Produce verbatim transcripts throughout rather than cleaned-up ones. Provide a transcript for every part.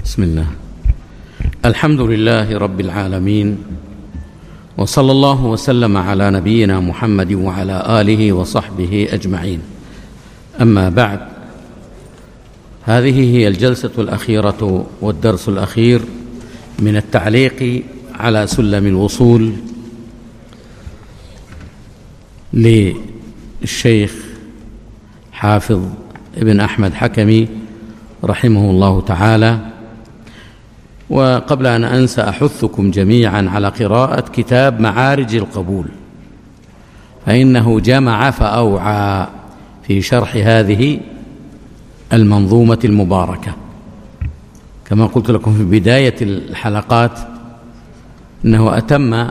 بسم الله. الحمد لله رب العالمين، وصلى الله وسلم على نبينا محمد وعلى آله وصحبه أجمعين. أما بعد، هذه هي الجلسة الأخيرة والدرس الأخير من التعليق على سلم الوصول للشيخ حافظ ابن أحمد حكمي رحمه الله تعالى. وقبل أن أنسى، أحثكم جميعا على قراءة كتاب معارج القبول، فإنه جمع فأوعى في شرح هذه المنظومة المباركة. كما قلت لكم في بداية الحلقات، إنه أتم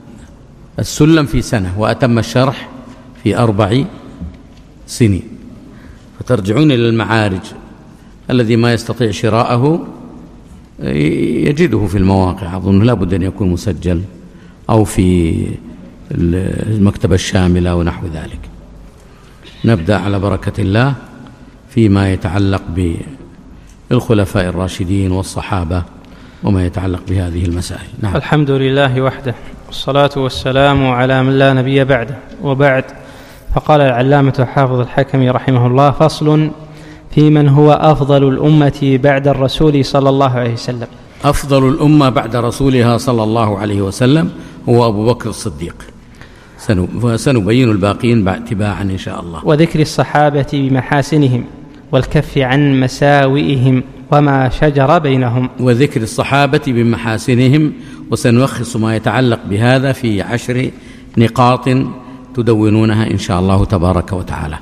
السلم في سنة وأتم الشرح في أربع سنين. فترجعون إلى المعارج، الذي ما يستطيع شراءه يجده في المواقع، أظن لا بد أن يكون مسجل أو في المكتبة الشاملة ونحو ذلك. نبدأ على بركة الله فيما يتعلق بالخلفاء الراشدين والصحابة وما يتعلق بهذه المسائل. نعم. الحمد لله وحده، والصلاة والسلام على من لا نبي بعده، وبعد. فقال العلامة حافظ الحكمي رحمه الله: فصل في من هو أفضل الأمة بعد الرسول صلى الله عليه وسلم. أفضل الأمة بعد رسولها صلى الله عليه وسلم هو أبو بكر الصديق. سنبين الباقين تباعا إن شاء الله. وذكر الصحابة بمحاسنهم والكف عن مساوئهم وما شجر بينهم. وذكر الصحابة بمحاسنهم، وسنلخص ما يتعلق بهذا في عشر نقاط تدونونها إن شاء الله تبارك وتعالى.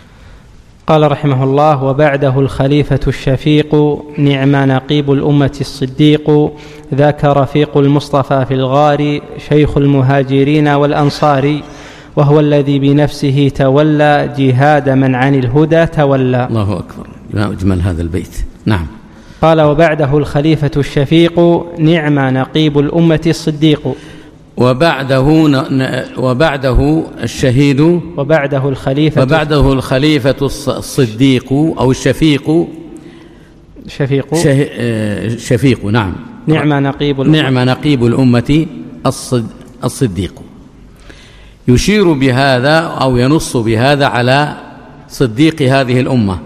قال رحمه الله: وبعده الخليفة الشفيق، نعم نقيب الأمة الصديق، ذاك رفيق المصطفى في الغار، شيخ المهاجرين والأنصار، وهو الذي بنفسه تولى جهاد من عن الهدى تولى. الله أكبر، ما أجمل هذا البيت. نعم. قال: وبعده الخليفة الشفيق، نعم نقيب الأمة الصديق. وبعده وبعده الشهيد، وبعده الخليفة وبعده الخليفة الصديق أو الشفيق. شفيق شفيق نعم. نعم نقيب الأمة. نعم نقيب الأمة الصديق. يشير بهذا أو ينص بهذا على صديق هذه الأمة،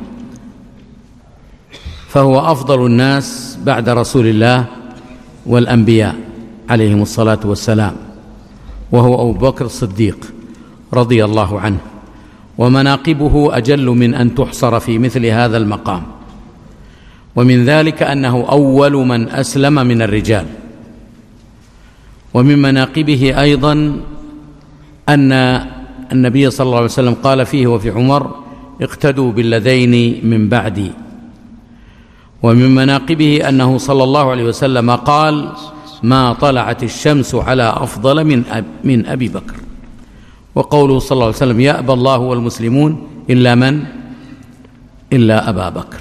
فهو أفضل الناس بعد رسول الله والأنبياء عليهم الصلاة والسلام، وهو أبو بكر الصديق رضي الله عنه. ومناقبه أجل من أن تحصر في مثل هذا المقام. ومن ذلك أنه أول من أسلم من الرجال. ومن مناقبه أيضا أن النبي صلى الله عليه وسلم قال فيه وفي عمر: اقتدوا بالذين من بعدي. ومن مناقبه أنه صلى الله عليه وسلم قال: ما طلعت الشمس على أفضل من أب من أبي بكر. وقوله صلى الله عليه وسلم: يأبى الله والمسلمون إلا من إلا أبا بكر.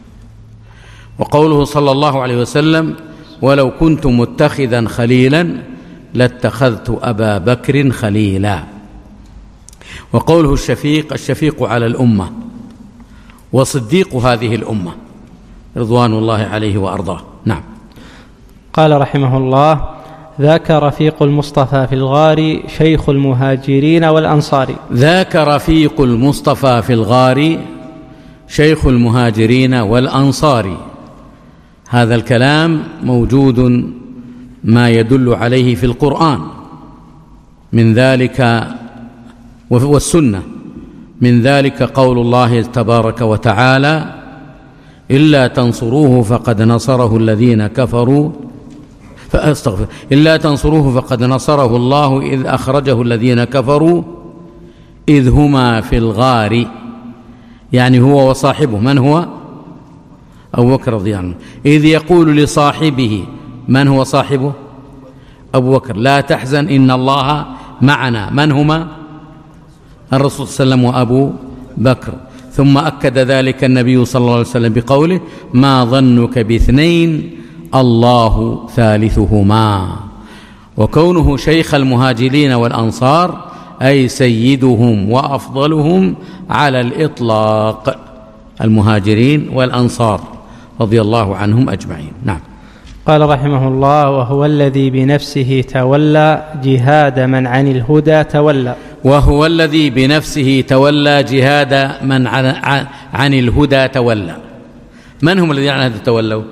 وقوله صلى الله عليه وسلم: ولو كنت متخذا خليلا لاتخذت أبا بكر خليلا. وقوله الشفيق، الشفيق على الأمة وصديق هذه الأمة رضوان الله عليه وأرضاه. نعم. قال رحمه الله: ذاك رفيق المصطفى في الغار، شيخ المهاجرين والأنصار. ذاك رفيق المصطفى في الغار، شيخ المهاجرين والأنصار. هذا الكلام موجود ما يدل عليه في القرآن من ذلك والسنة. من ذلك قول الله تبارك وتعالى: إلا تنصروه فقد نصره الذين كفروا فأستغفر إلا تنصروه فقد نصره الله إذ أخرجه الذين كفروا إذ هما في الغار. يعني هو وصاحبه. من هو؟ أبو بكر رضي الله عنه. إذ يقول لصاحبه، من هو صاحبه؟ أبو بكر: لا تحزن إن الله معنا. من هما؟ الرسول صلى الله عليه وسلم وأبو بكر. ثم أكد ذلك النبي صلى الله عليه وسلم بقوله: ما ظنك باثنين الله ثالثهما. وكونه شيخ المهاجرين والأنصار أي سيدهم وأفضلهم على الإطلاق، المهاجرين والأنصار رضي الله عنهم أجمعين. نعم. قال رحمه الله: وهو الذي بنفسه تولى جهاد من عن الهدى تولى. وهو الذي بنفسه تولى جهاد من عن, عن الهدى تولى. من هم الذين عن الهدى تولوا؟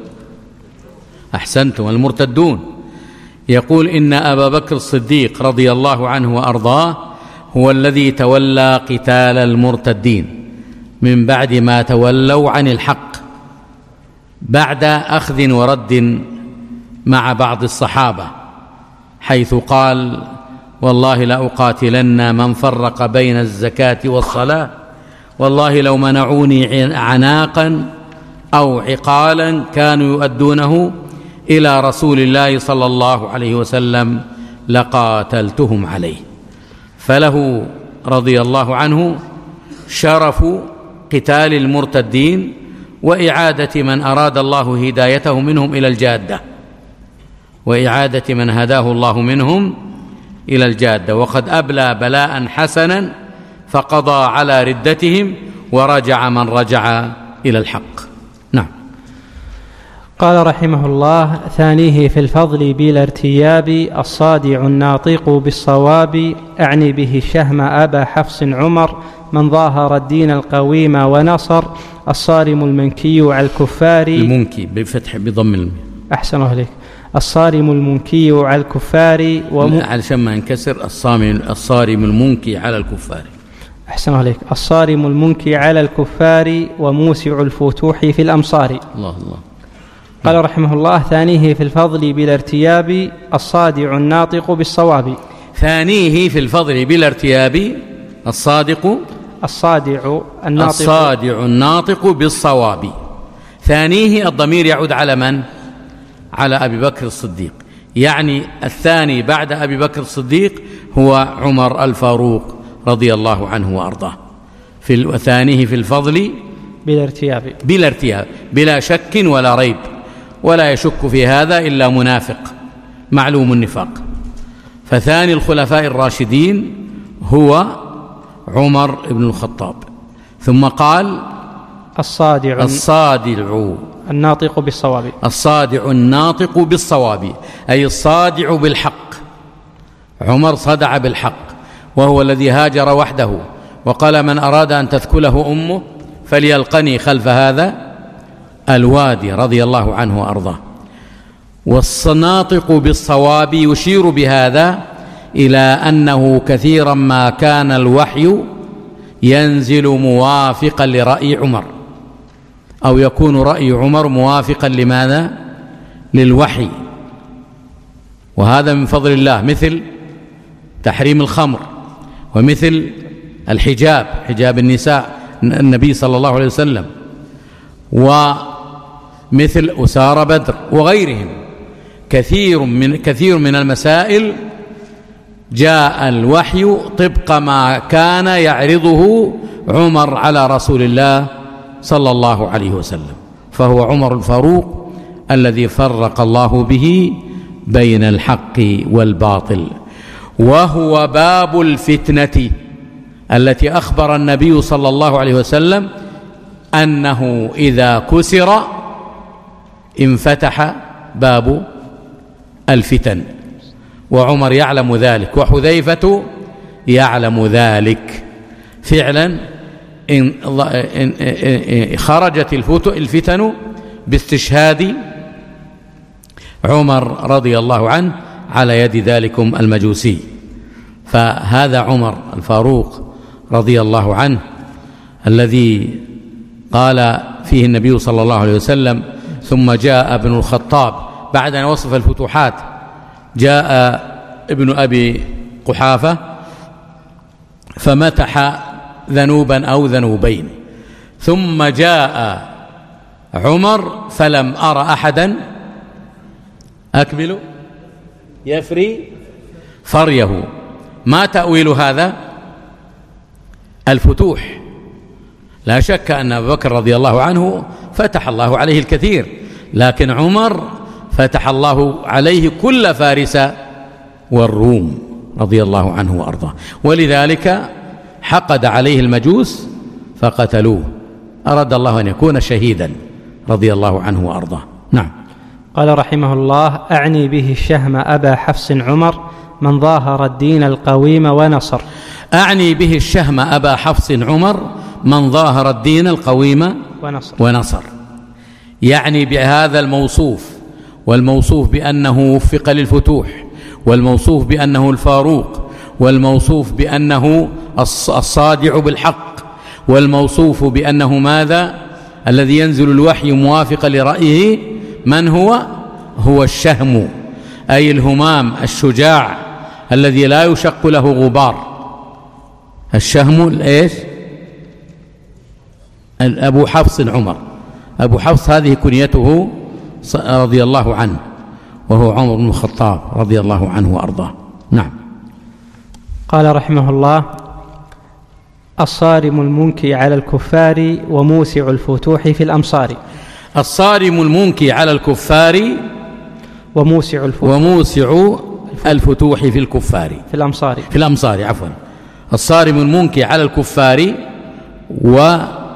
أحسنتم، المرتدون. يقول: إن أبا بكر الصديق رضي الله عنه وأرضاه هو الذي تولى قتال المرتدين من بعد ما تولوا عن الحق، بعد أخذ ورد مع بعض الصحابة، حيث قال: والله لأقاتلن من فرق بين الزكاة والصلاة، والله لو منعوني عناقا أو عقالا كانوا يؤدونه إلى رسول الله صلى الله عليه وسلم لقاتلتهم عليه. فله رضي الله عنه شرف قتال المرتدين وإعادة من أراد الله هدايته منهم إلى الجادة، وإعادة من هداه الله منهم إلى الجادة، وقد أبلى بلاء حسنا فقضى على ردتهم ورجع من رجع إلى الحق. نعم. قال رحمه الله: ثانيه في الفضل بلا ارتياب الصادع الناطق بالصواب، أعني به الشهم أبا حفص عمر من ظاهر الدين القويم ونصر، الصارم المنكي على الكفار. المنكي بفتح بضم الم. أحسن عليك. الصارم المنكي على الكفار وم... علشان ما ينكسر الصارم الصارم المنكي على الكفار. أحسن عليك. الصارم المنكي على الكفار وموسع الفتوح في الأمصار. الله الله. قال رحمه الله: ثانيه في الفضل بلا ارتياب الصادع الناطق بالصواب. ثانيه في الفضل بلا ارتياب الصادق الصادع الناطق الصادع الناطق بالصواب. ثانيه الضمير يعود على من؟ على أبي بكر الصديق، يعني الثاني بعد أبي بكر الصديق هو عمر الفاروق رضي الله عنه وأرضاه. في ثانيه في الفضل بلا ارتياب بلا ارتياب بلا شك ولا ريب، ولا يشك في هذا إلا منافق معلوم النفاق. فثاني الخلفاء الراشدين هو عمر بن الخطاب. ثم قال: الصادع الصادع الناطق بالصواب. الصادع الناطق بالصواب، أي الصادع بالحق. عمر صدع بالحق، وهو الذي هاجر وحده وقال: من أراد أن تثكله أمه فليلقني خلف هذا الوادي، رضي الله عنه وأرضاه. والناطق بالصواب يشير بهذا إلى أنه كثيرا ما كان الوحي ينزل موافقا لرأي عمر، أو يكون رأي عمر موافقا لماذا؟ للوحي. وهذا من فضل الله، مثل تحريم الخمر، ومثل الحجاب، حجاب النساء النبي صلى الله عليه وسلم، ومثل أسار بدر وغيرهم. كثير من كثير من المسائل جاء الوحي طبق ما كان يعرضه عمر على رسول الله صلى الله عليه وسلم. فهو عمر الفاروق الذي فرق الله به بين الحق والباطل، وهو باب الفتنة التي أخبر النبي صلى الله عليه وسلم أنه إذا كسر انفتح باب الفتن، وعمر يعلم ذلك، وحذيفة يعلم ذلك فعلا. إن خرجت الفتن باستشهاد عمر رضي الله عنه على يد ذلكم المجوسي. فهذا عمر الفاروق رضي الله عنه الذي قال فيه النبي صلى الله عليه وسلم: ثم جاء ابن الخطاب بعد أن وصف الفتوحات، جاء ابن أبي قحافة فمتح ذنوبا أو ذنوبين، ثم جاء عمر فلم أر أحدا أكمل يفري فريه. ما تأويل هذا؟ الفتوح. لا شك أن أبا بكر رضي الله عنه فتح الله عليه الكثير، لكن عمر فتح الله عليه كل فارس والروم رضي الله عنه وأرضاه، ولذلك حقد عليه المجوس فقتلوه. أراد الله أن يكون شهيدا رضي الله عنه وأرضاه. نعم. قال رحمه الله: أعني به الشهم أبا حفص عمر من ظاهر الدين القويم ونصر. أعني به الشهم أبا حفص عمر من ظاهر الدين القويم ونصر, ونصر. يعني بهذا الموصوف، والموصوف بأنه وفق للفتوح، والموصوف بأنه الفاروق، والموصوف بأنه الصادع بالحق، والموصوف بأنه ماذا؟ الذي ينزل الوحي موافقا لرأيه. من هو؟ هو الشهم، أي الهمام الشجاع الذي لا يشق له غبار. الشهم الإيش؟ أبو حفص عمر. أبو حفص هذه كنيته رضي الله عنه، وهو عمر بن الخطاب رضي الله عنه وأرضاه. نعم. قال رحمه الله: الصارم المنكي على الكفار وموسع الفتوح في الأمصار. الصارم المنكي على الكفار وموسع الفتوح, وموسع الفتوح في الكفار في الأمصار في الأمصار عفوا الصارم المنكي على الكفار و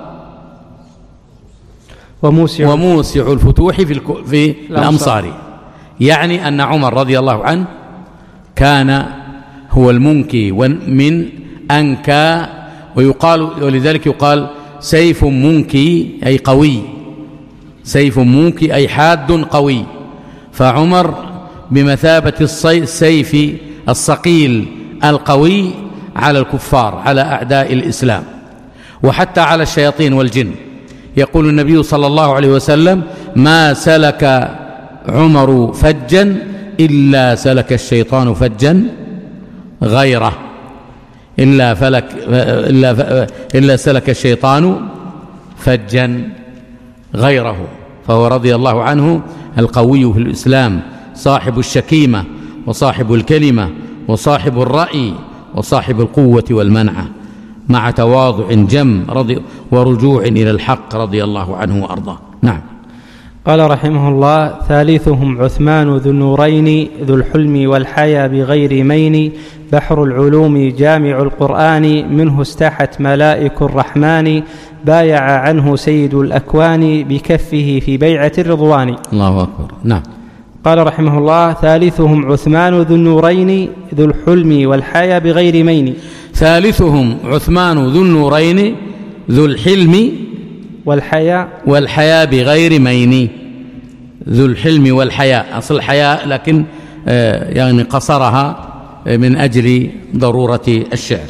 وموسع, وموسع الفتوح في, الك... في الأمصار. يعني أن عمر رضي الله عنه كان هو المنكي من أنكى، ويقال ولذلك يقال سيف منكي أي قوي، سيف منكي أي حاد قوي. فعمر بمثابة السيف الصقيل القوي على الكفار، على أعداء الإسلام، وحتى على الشياطين والجن. يقول النبي صلى الله عليه وسلم: ما سلك عمر فجا إلا سلك الشيطان فجا غيره، إلا, فلك إلا, إلا سلك الشيطان فجا غيره. فهو رضي الله عنه القوي في الإسلام، صاحب الشكيمة وصاحب الكلمة وصاحب الرأي وصاحب القوة والمنعة، مع تواضع جم رضي ورجوع إلى الحق رضي الله عنه وأرضاه. نعم. قال رحمه الله: ثالثهم عثمان ذو النورين ذو الحلم والحيا بغير مين، بحر العلوم جامع القرآن منه استحت ملائك الرحمن، بايع عنه سيد الأكوان بكفه في بيعة الرضوان. الله أكبر. نعم. قال رحمه الله: ثالثهم عثمان ذو النورين ذو الحلم والحيا بغير مين. ثالثهم عثمان ذو النورين ذو الحلم والحياء والحياء بغير مين. ذو الحلم والحياء، أصل الحياء لكن يعني قصرها من أجل ضرورة الشعر.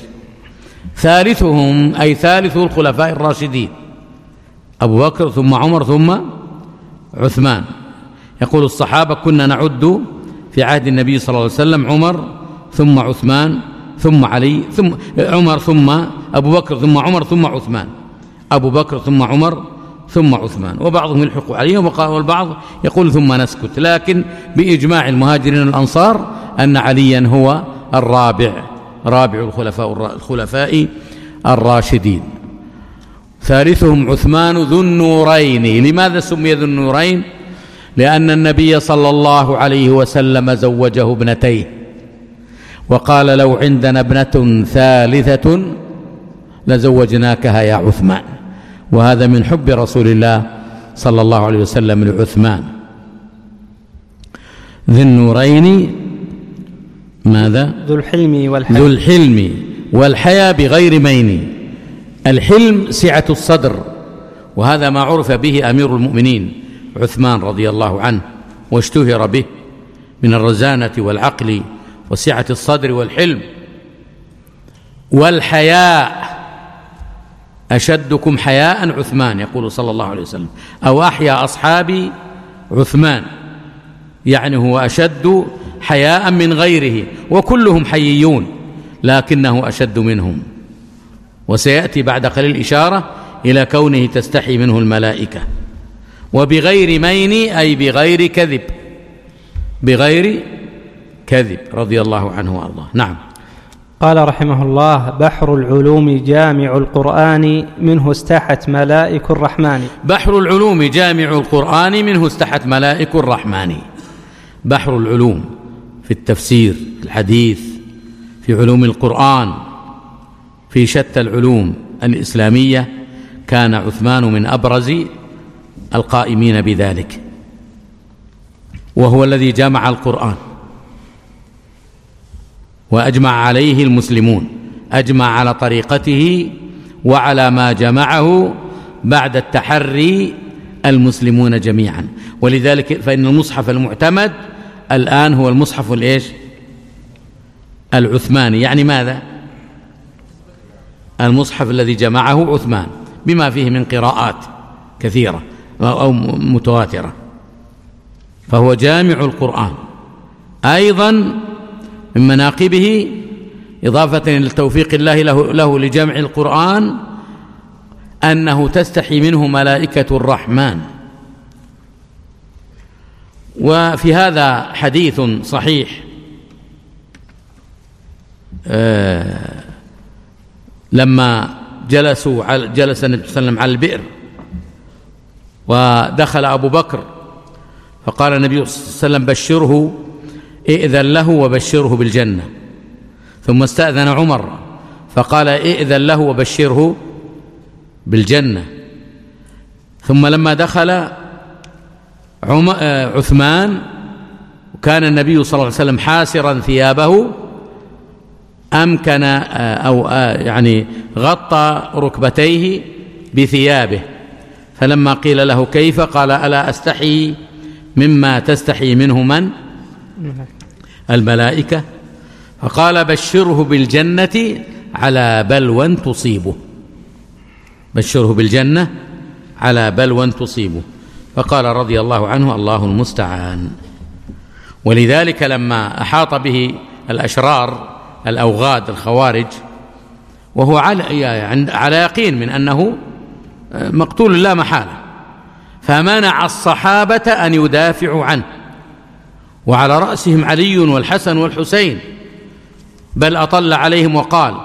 ثالثهم أي ثالث الخلفاء الراشدين، أبو بكر ثم عمر ثم عثمان. يقول الصحابة: كنا نعد في عهد النبي صلى الله عليه وسلم عمر ثم عثمان ثم علي ثم عمر ثم أبو بكر ثم عمر ثم عثمان، أبو بكر ثم عمر ثم عثمان، وبعضهم يلحق عليهم والبعض يقول ثم نسكت. لكن بإجماع المهاجرين والأنصار أن عليا هو الرابع، رابع الخلفاء الخلفاء الراشدين. ثالثهم عثمان ذو النورين. لماذا سمي ذو النورين؟ لأن النبي صلى الله عليه وسلم زوجه ابنتيه، وقال: لو عندنا ابنة ثالثة لزوجناكها يا عثمان. وهذا من حب رسول الله صلى الله عليه وسلم لعثمان. ذي النورين ماذا؟ ذو الحلم والحياء. ذو الحلم والحياء بغير مين. الحلم سعة الصدر، وهذا ما عرف به أمير المؤمنين عثمان رضي الله عنه، واشتهر به من الرزانة والعقل وسعة الصدر والحلم. والحياء أشدكم حياء عثمان، يقول صلى الله عليه وسلم: أو أحيا أصحابي عثمان، يعني هو أشد حياء من غيره، وكلهم حييون لكنه أشد منهم. وسيأتي بعد قليل إشارة إلى كونه تستحي منه الملائكة. وبغير مين أي بغير كذب، بغير كذب رضي الله عنه وأرضاه. نعم. قال رحمه الله: بحر العلوم جامع القرآن منه استحت ملائك الرحمن. بحر العلوم جامع القرآن منه استحت ملائك الرحمن. بحر العلوم في التفسير، في الحديث، في علوم القرآن، في شتى العلوم الإسلامية، كان عثمان من أبرز القائمين بذلك، وهو الذي جمع القرآن وأجمع عليه المسلمون، أجمع على طريقته وعلى ما جمعه بعد التحري المسلمون جميعا. ولذلك فإن المصحف المعتمد الآن هو المصحف الإيش؟ العثماني. يعني ماذا؟ المصحف الذي جمعه عثمان بما فيه من قراءات كثيرة أو متواترة، فهو جامع القرآن. أيضا من مناقبه إضافة إلى توفيق الله له, له لجمع القرآن أنه تستحي منه ملائكة الرحمن. وفي هذا حديث صحيح آه لما جلسوا على جلس النبي صلى الله عليه وسلم على البئر ودخل أبو بكر فقال النبي صلى الله عليه وسلم بشره، ائذن له وبشره بالجنة. ثم استأذن عمر فقال ائذن له وبشره بالجنة. ثم لما دخل عثمان وكان النبي صلى الله عليه وسلم حاسرا ثيابه أمكن أو يعني غطى ركبتيه بثيابه، فلما قيل له كيف قال ألا أستحي مما تستحي منه من؟ الملائكة. فقال بشره بالجنة على بلوى تصيبه، بشره بالجنة على بلوى تصيبه. فقال رضي الله عنه الله المستعان. ولذلك لما أحاط به الأشرار الأوغاد الخوارج وهو على, على يقين من أنه مقتول لا محالة، فمنع الصحابة أن يدافعوا عنه، وعلى رأسهم علي والحسن والحسين، بل أطل عليهم وقال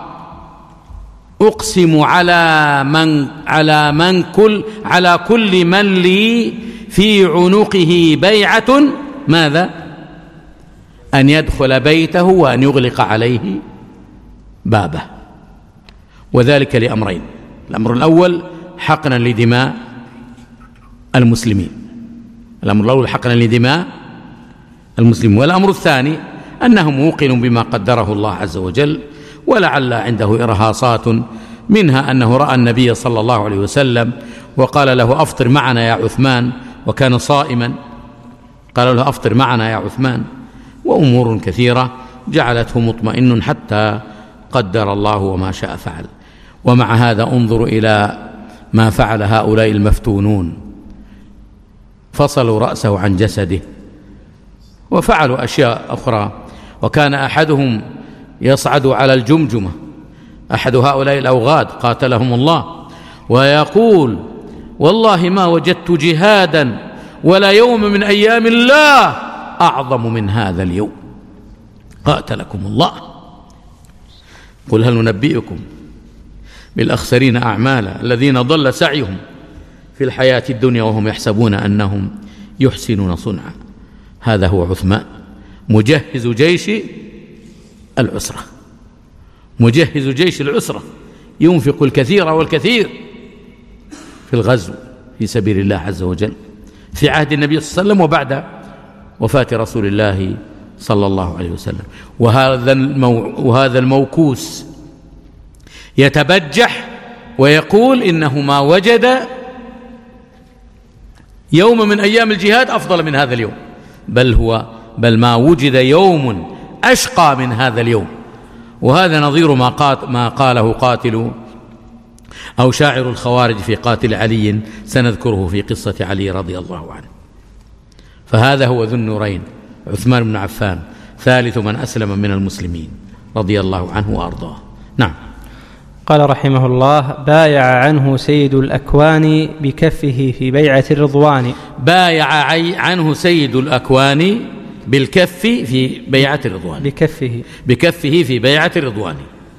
أقسم على من على من كل على كل من لي في عنقه بيعة ماذا؟ أن يدخل بيته وأن يغلق عليه بابه. وذلك لأمرين: الأمر الأول حقنا لدماء المسلمين، الأمر الأول حقنا لدماء المسلمين، والأمر الثاني أنه موقن بما قدره الله عز وجل، ولعل عنده إرهاصات منها أنه رأى النبي صلى الله عليه وسلم وقال له أفطر معنا يا عثمان، وكان صائما، قال له أفطر معنا يا عثمان، وأمور كثيرة جعلته مطمئن حتى قدر الله وما شاء فعل. ومع هذا انظروا إلى ما فعل هؤلاء المفتونون، فصلوا رأسه عن جسده وفعلوا أشياء أخرى. وكان أحدهم يصعد على الجمجمة، أحد هؤلاء الأوغاد قاتلهم الله، ويقول والله ما وجدت جهادا ولا يوم من أيام الله أعظم من هذا اليوم، قاتلكم الله. قل هل ننبئكم بالأخسرين أعمالا الذين ضل سعيهم في الحياة الدنيا وهم يحسبون أنهم يحسنون صنعا. هذا هو عثمان مجهز جيش العسرة، مجهز جيش العسرة، ينفق الكثير والكثير في الغزو في سبيل الله عز وجل في عهد النبي صلى الله عليه وسلم وبعد وفاة رسول الله صلى الله عليه وسلم. وهذا المو... وهذا الموكوس يتبجح ويقول إنه ما وجد يوم من أيام الجهاد أفضل من هذا اليوم، بل هو بل ما وجد يوم أشقى من هذا اليوم. وهذا نظير ما, قات ما قاله قاتل أو شاعر الخوارج في قاتل علي، سنذكره في قصة علي رضي الله عنه. فهذا هو ذو النورين عثمان بن عفان، ثالث من أسلم من المسلمين رضي الله عنه وأرضاه. نعم. قال رحمه الله: بايع عنه سيد الأكوان بكفه في بيعة الرضوان. بايع عنه سيد الأكوان بالكف في بيعة الرضوان، بكفه بكفه في بيعة الرضوان.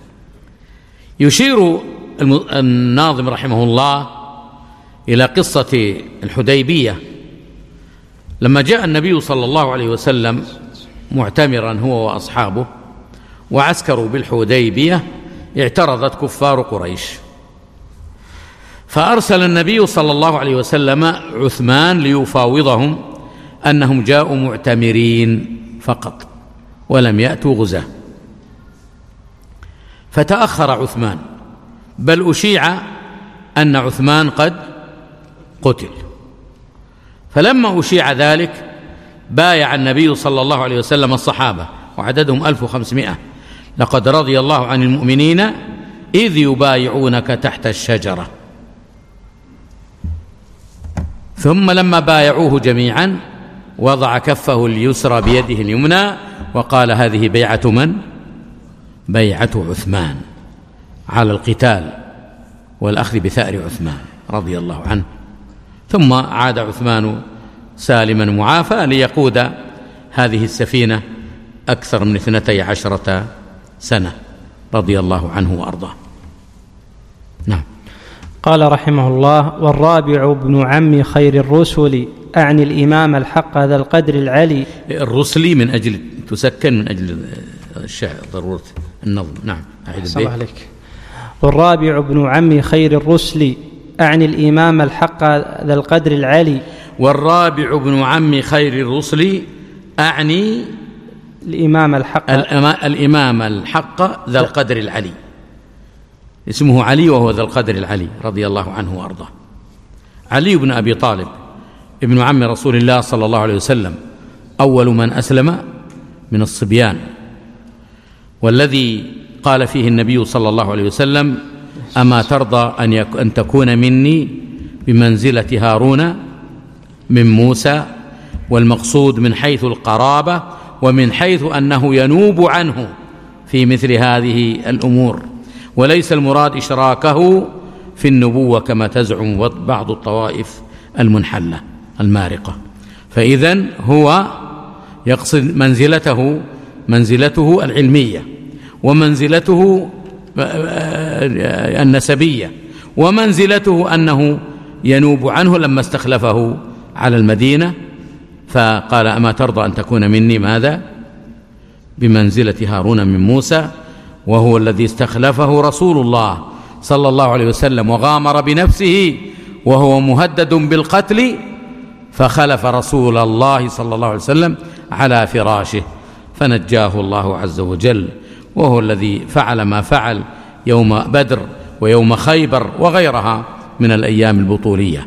يشير الناظم رحمه الله إلى قصة الحديبية لما جاء النبي صلى الله عليه وسلم معتمرا هو وأصحابه وعسكروا بالحديبية، اعترضت كفار قريش فأرسل النبي صلى الله عليه وسلم عثمان ليفاوضهم أنهم جاءوا معتمرين فقط ولم يأتوا غزاة، فتأخر عثمان، بل أشيع أن عثمان قد قتل. فلما أشيع ذلك بايع النبي صلى الله عليه وسلم الصحابة وعددهم ألف وخمسمائة: لقد رضي الله عن المؤمنين إذ يبايعونك تحت الشجرة. ثم لما بايعوه جميعا وضع كفه اليسرى بيده اليمنى وقال: هذه بيعة من؟ بيعة عثمان على القتال والأخذ بثأر عثمان رضي الله عنه. ثم عاد عثمان سالما معافى ليقود هذه السفينة أكثر من اثنتي عشرة سنة رضي الله عنه وأرضاه. نعم. قال رحمه الله: والرابع ابن عم خير الرسل، أعني الإمام الحق ذا القدر العلي. الرسل من أجل تسكن من أجل الشعر ضرورة النظم. نعم. أحسن عليك. والرابع ابن عم خير الرسل، أعني الإمام الحق ذا القدر العلي. والرابع ابن عم خير الرسل، أعني الإمام الحق الإمام الحق ذا القدر العلي. اسمه علي وهو ذا القدر العلي رضي الله عنه وأرضاه. علي بن أبي طالب ابن عم رسول الله صلى الله عليه وسلم، أول من أسلم من الصبيان، والذي قال فيه النبي صلى الله عليه وسلم: أما ترضى أن, يك أن تكون مني بمنزلة هارون من موسى؟ والمقصود من حيث القرابة ومن حيث أنه ينوب عنه في مثل هذه الأمور، وليس المراد إشراكه في النبوة كما تزعم بعض الطوائف المنحلة المارقة. فإذن هو يقصد منزلته منزلته العلمية، ومنزلته النسبية، ومنزلته أنه ينوب عنه لما استخلفه على المدينة، فقال: أما ترضى أن تكون مني ماذا؟ بمنزلة هارون من موسى، وهو الذي استخلفه رسول الله صلى الله عليه وسلم وغامر بنفسه وهو مهدد بالقتل، فخلف رسول الله صلى الله عليه وسلم على فراشه فنجاه الله عز وجل، وهو الذي فعل ما فعل يوم بدر ويوم خيبر وغيرها من الأيام البطولية.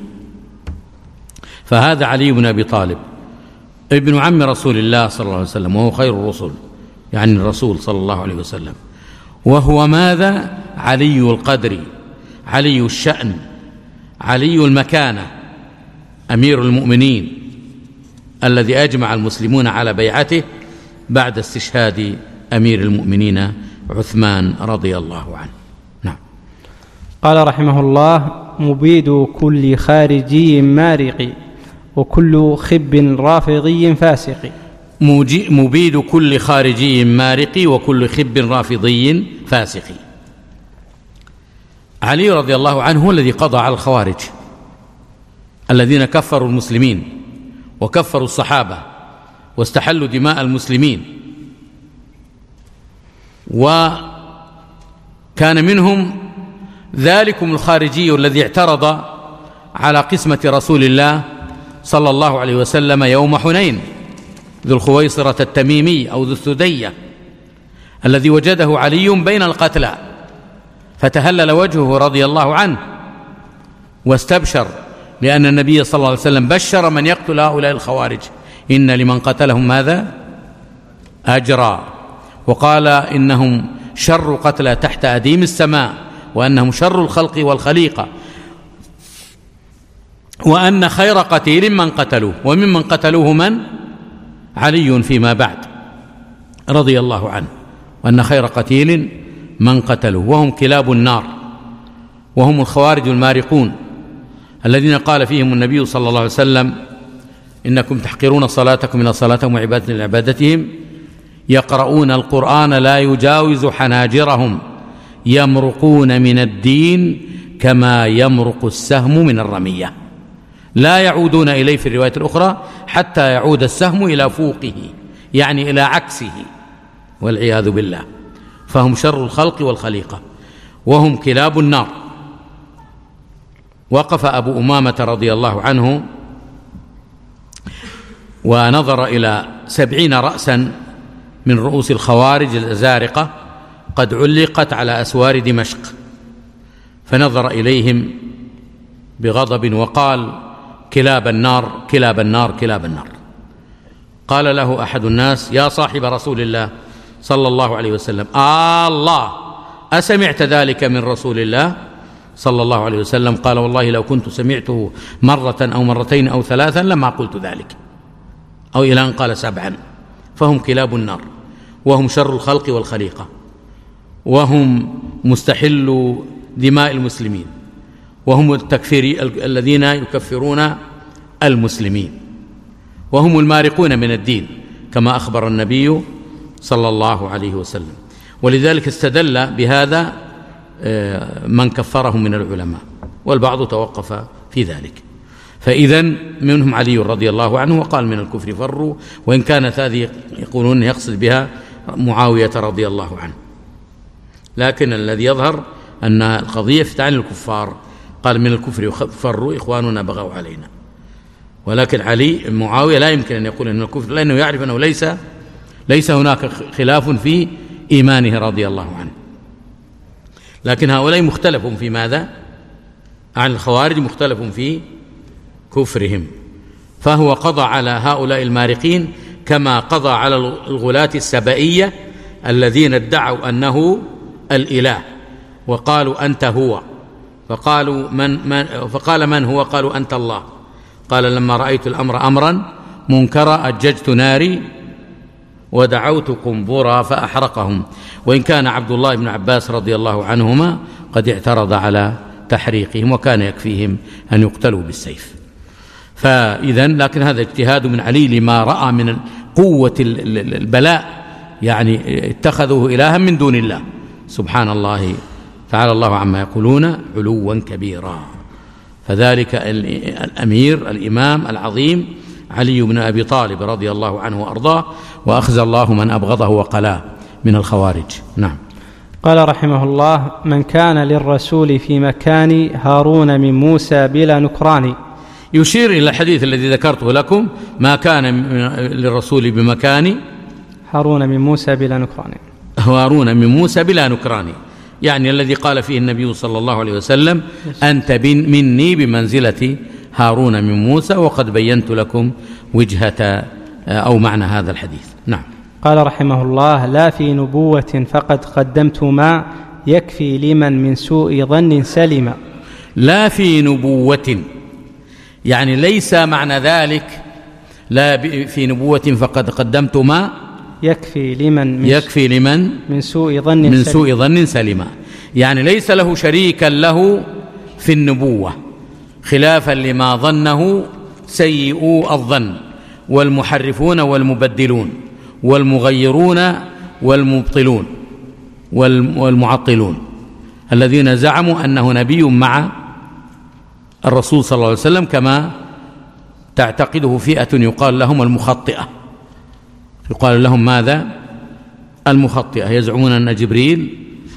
فهذا علي بن أبي طالب ابن عم رسول الله صلى الله عليه وسلم، وهو خير الرسل، يعني الرسول صلى الله عليه وسلم. وهو ماذا؟ علي القدر، علي الشأن، علي المكانة، أمير المؤمنين الذي أجمع المسلمون على بيعته بعد استشهاد أمير المؤمنين عثمان رضي الله عنه. نعم. قال رحمه الله: مبيد كل خارجي مارق، وكل خب رافضي فاسق. مبيد كل خارجي مارق، وكل خب رافضي فاسق. علي رضي الله عنه هو الذي قضى على الخوارج الذين كفروا المسلمين وكفروا الصحابة واستحلوا دماء المسلمين، وكان منهم ذلكم الخارجي الذي اعترض على قسمة رسول الله صلى الله عليه وسلم يوم حنين، ذو الخويصرة التميمي أو ذو الثدية، الذي وجده علي بين القتلى فتهلل وجهه رضي الله عنه واستبشر، لأن النبي صلى الله عليه وسلم بشر من يقتل هؤلاء الخوارج: إن لمن قتلهم ماذا؟ أجرا. وقال: إنهم شر قتلى تحت أديم السماء، وأنهم شر الخلق والخليقة، وأن خير قتيل من قتلوه، وممن قتلوه من؟ علي فيما بعد رضي الله عنه، وأن خير قتيل من قتلوه، وهم كلاب النار، وهم الخوارج المارقون الذين قال فيهم النبي صلى الله عليه وسلم: إنكم تحقرون صلاتكم من صلاتهم وعبادة لعبادتهم، يقرؤون القرآن لا يجاوز حناجرهم، يمرقون من الدين كما يمرق السهم من الرمية، لا يعودون إليه في الرواية الأخرى حتى يعود السهم إلى فوقه، يعني إلى عكسه، والعياذ بالله. فهم شر الخلق والخليقة، وهم كلاب النار. وقف أبو أمامة رضي الله عنه ونظر إلى سبعين رأسا من رؤوس الخوارج الأزارقة قد علقت على أسوار دمشق، فنظر إليهم بغضب وقال: كلاب النار كلاب النار كلاب النار. قال له أحد الناس: يا صاحب رسول الله صلى الله عليه وسلم، آه الله أسمعت ذلك من رسول الله صلى الله عليه وسلم؟ قال: والله لو كنت سمعته مرة أو مرتين أو ثلاثا لما قلت ذلك، أو إلى أن قال سبعا. فهم كلاب النار، وهم شر الخلق والخليقة، وهم مستحل دماء المسلمين، وهم التكفيري الذين يكفرون المسلمين، وهم المارقون من الدين كما أخبر النبي صلى الله عليه وسلم. ولذلك استدل بهذا من كفرهم من العلماء، والبعض توقف في ذلك. فإذن منهم علي رضي الله عنه وقال: من الكفر فروا، وإن كانت هذه يقولون يقصد بها معاوية رضي الله عنه، لكن الذي يظهر أن القضية تعني الكفار. قال: من الكفر فروا، إخواننا بغوا علينا. ولكن علي معاوية لا يمكن أن يقول أن الكفر، لأنه يعرف أنه ليس ليس هناك خلاف في إيمانه رضي الله عنه. لكن هؤلاء مختلف في ماذا؟ عن الخوارج مختلف في كفرهم. فهو قضى على هؤلاء المارقين كما قضى على الغلاة السبائية الذين ادعوا أنه الإله، وقالوا: أنت هو. فقالوا من, من فقال: من هو؟ قالوا: أنت الله. قال: لما رأيت الأمر أمرا منكرا أججت ناري ودعوت قنبورا فأحرقهم. وإن كان عبد الله بن عباس رضي الله عنهما قد اعترض على تحريقهم، وكان يكفيهم أن يقتلوا بالسيف. فإذن لكن هذا اجتهاد من علي لما رأى من قوة البلاء، يعني اتخذوه إلها من دون الله. سبحان الله، تعالى الله عما يقولون علوا كبيرا. فذلك الأمير الإمام العظيم علي بن أبي طالب رضي الله عنه وأرضاه، وأخزى الله من أبغضه وقلاه من الخوارج. نعم. قال رحمه الله: من كان للرسول في مكان هارون من موسى بلا نكران. يشير إلى الحديث الذي ذكرته لكم: ما كان للرسول بمكان هارون من موسى بلا نكران. هارون من موسى بلا نكران، يعني الذي قال فيه النبي صلى الله عليه وسلم: أنت مني بمنزلة هارون من موسى، وقد بينت لكم وجهة أو معنى هذا الحديث. نعم. قال رحمه الله: لا في نبوة فقد قدمت ما يكفي لمن من سوء ظن سلم. لا في نبوة، يعني ليس معنى ذلك لا في نبوة فقد قدمت ما يكفي لمن من يكفي لمن من سوء ظن من سلم. سوء ظن سلم، يعني ليس له شريكا له في النبوة، خلافا لما ظنه سيئو الظن والمحرفون والمبدلون والمغيرون والمبطلون والمعطلون الذين زعموا أنه نبي مع الرسول صلى الله عليه وسلم، كما تعتقده فئة يقال لهم المخطئة. يقال لهم ماذا؟ المخطئة. يزعمون أن جبريل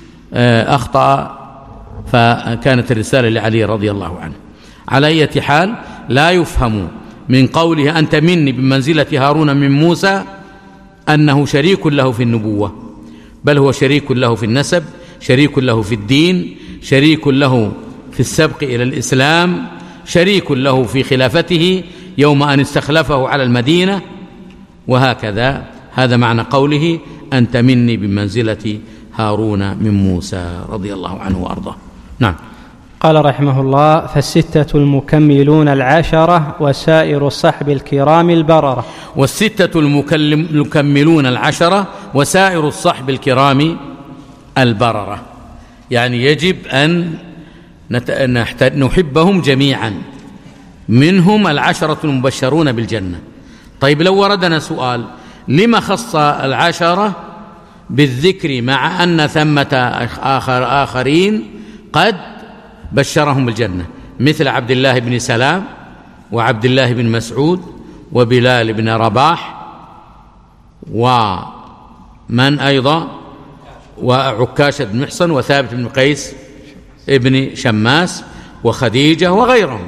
أخطأ فكانت الرسالة لعلي رضي الله عنه. على أي حال لا يفهم من قوله أنت مني بمنزلة هارون من موسى أنه شريك له في النبوة، بل هو شريك له في النسب، شريك له في الدين، شريك له في السبق إلى الإسلام، شريك له في خلافته يوم أن استخلفه على المدينة، وهكذا. هذا معنى قوله أنت مني بمنزلة هارون من موسى رضي الله عنه وأرضاه. نعم. قال رحمه الله: فالستة المكملون العشرة وسائر الصحب الكرام البررة. والستة المكملون العشرة وسائر الصحب الكرام البررة، يعني يجب أن نحبهم جميعا، منهم العشرة المبشرون بالجنة. طيب لو وردنا سؤال: لما خص العشرة بالذكر مع أن ثمة آخر آخرين قد بشرهم بالجنة، مثل عبد الله بن سلام وعبد الله بن مسعود وبلال بن رباح ومن أيضا وعكاشة بن محصن وثابت بن قيس ابن شماس وخديجة وغيرهم.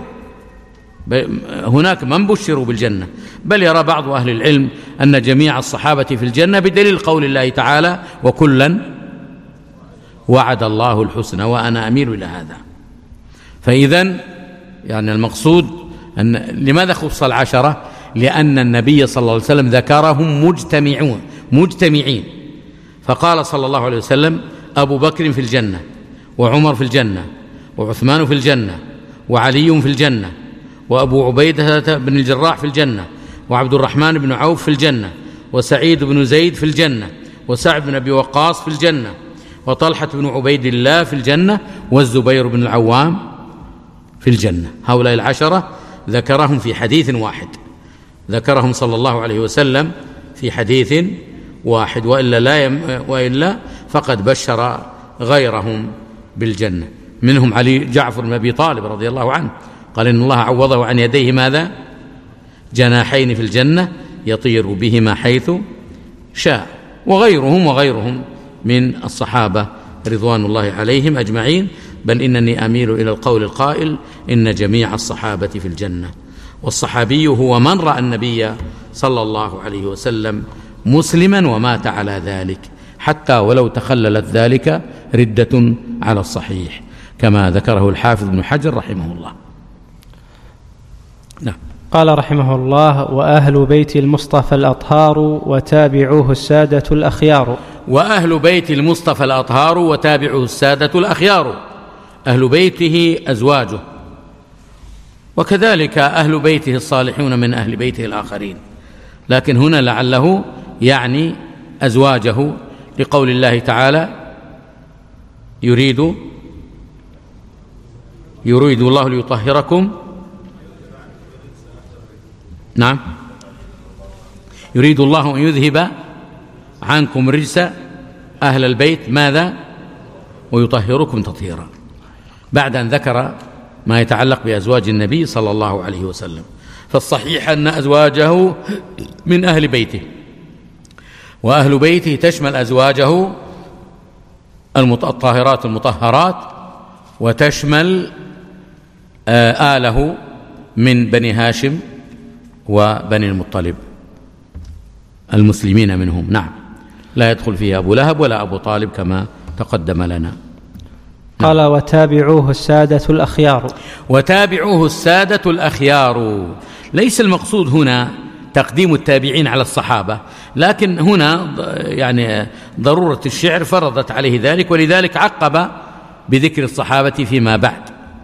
هناك من بشروا بالجنة، بل يرى بعض أهل العلم أن جميع الصحابة في الجنة بدليل قول الله تعالى: وكلا وعد الله الحسنى، وأنا أميل إلى هذا. فإذن يعني المقصود أن لماذا خص العشرة؟ لأن النبي صلى الله عليه وسلم ذكرهم مجتمعون مجتمعين، فقال صلى الله عليه وسلم: أبو بكر في الجنة، وعمر في الجنة، وعثمان في الجنة، وعلي في الجنة، وأبو عبيدة بن الجراح في الجنة، وعبد الرحمن بن عوف في الجنة، وسعيد بن زيد في الجنة، وسعد بن أبي وقاص في الجنة، وطلحة بن عبيد الله في الجنة، والزبير بن العوام في الجنة. هؤلاء العشرة ذكرهم في حديث واحد، ذكرهم صلى الله عليه وسلم في حديث واحد، وإلا, لا يم وإلا فقد بشر غيرهم بالجنة. منهم علي جعفر بن أبي طالب رضي الله عنه، قال: إن الله عوضه عن يديه ماذا؟ جناحين في الجنة يطير بهما حيث شاء. وغيرهم وغيرهم من الصحابة رضوان الله عليهم أجمعين. بل إنني أميل إلى القول القائل: إن جميع الصحابة في الجنة. والصحابي هو من رأى النبي صلى الله عليه وسلم مسلما ومات على ذلك، حتى ولو تخللت ذلك ردة على الصحيح، كما ذكره الحافظ ابن حجر رحمه الله. نعم. قال رحمه الله: وأهل بيت المصطفى الأطهار وتابعوه السادة الأخيار. وأهل بيت المصطفى الأطهار وتابعوه السادة الأخيار، أهل بيته أزواجه، وكذلك أهل بيته الصالحون من أهل بيته الآخرين، لكن هنا لعله يعني أزواجه، لقول الله تعالى: يريد يريد الله ليطهركم. نعم، يريد الله أن يذهب عنكم رجس أهل البيت ماذا؟ ويطهركم تطهيرا، بعد أن ذكر ما يتعلق بأزواج النبي صلى الله عليه وسلم. فالصحيح أن أزواجه من أهل بيته، وأهل بيته تشمل أزواجه الطاهرات المطهرات، وتشمل آله من بني هاشم وبني المطلب المسلمين منهم. نعم، لا يدخل فيه أبو لهب ولا أبو طالب كما تقدم لنا. قال: وتابعوه السادة الأخيار. وتابعوه السادة الأخيار، ليس المقصود هنا تقديم التابعين على الصحابة، لكن هنا يعني ضرورة الشعر فرضت عليه ذلك، ولذلك عقب بذكر الصحابة فيما بعد.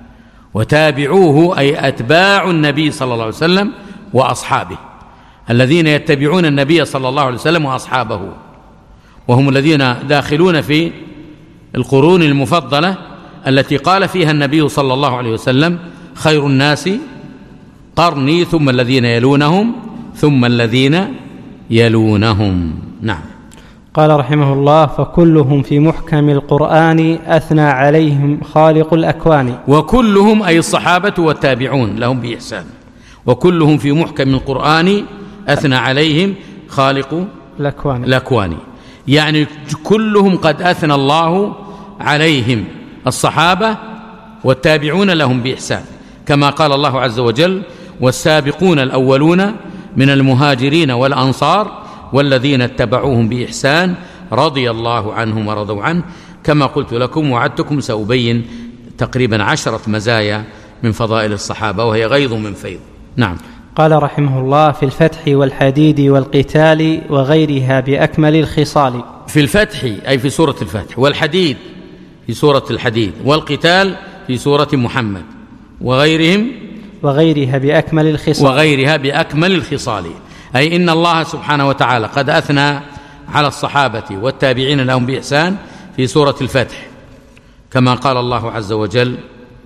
وتابعوه أي أتباع النبي صلى الله عليه وسلم وأصحابه، الذين يتبعون النبي صلى الله عليه وسلم وأصحابه، وهم الذين داخلون في القرون المفضلة التي قال فيها النبي صلى الله عليه وسلم: خير الناس قرني ثم الذين يلونهم ثم الذين يلونهم. نعم. قال رحمه الله: فكلهم في محكم القرآن أثنى عليهم خالق الأكوان. وكلهم أي الصحابة والتابعون لهم بإحسان، وكلهم في محكم القرآن أثنى عليهم خالق الأكوان. الأكوان، يعني كلهم قد أثنى الله عليهم، الصحابة والتابعون لهم بإحسان، كما قال الله عز وجل: والسابقون الأولون من المهاجرين والأنصار والذين اتبعوهم بإحسان رضي الله عنهم ورضوا عنه. كما قلت لكم وعدتكم سأبين تقريبا عشرة مزايا من فضائل الصحابة، وهي غيض من فيض. نعم. قال رحمه الله: في الفتح والحديد والقتال وغيرها بأكمل الخصال. في الفتح أي في سورة الفتح، والحديد في سورة الحديد، والقتال في سورة محمد، وغيرهم وغيرها بأكمل الخصال. وغيرها بأكمل الخصال، أي إن الله سبحانه وتعالى قد أثنى على الصحابة والتابعين لهم بإحسان في سورة الفتح، كما قال الله عز وجل: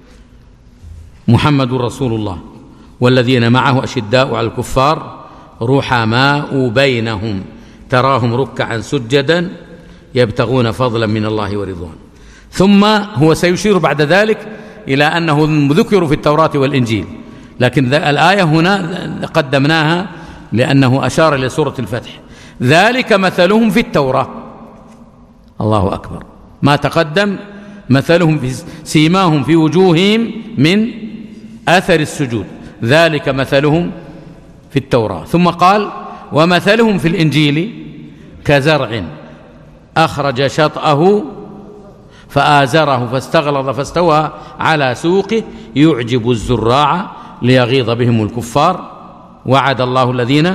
محمد رسول الله والذين معه أشداء على الكفار رحماء بينهم تراهم ركعا سجدا يبتغون فضلا من الله ورضوان. ثم هو سيشير بعد ذلك إلى أنه ذكر في التوراة والإنجيل، لكن الآية هنا قدمناها لأنه أشار إلى سورة الفتح: ذلك مثلهم في التوراة. الله أكبر، ما تقدم مثلهم في سيماهم في وجوههم من أثر السجود ذلك مثلهم في التوراة. ثم قال ومثلهم في الإنجيل كزرع أخرج شطأه فآزره فاستغلظ فاستوى على سوقه يعجب الزراع ليغيظ بهم الكفار وعد الله الذين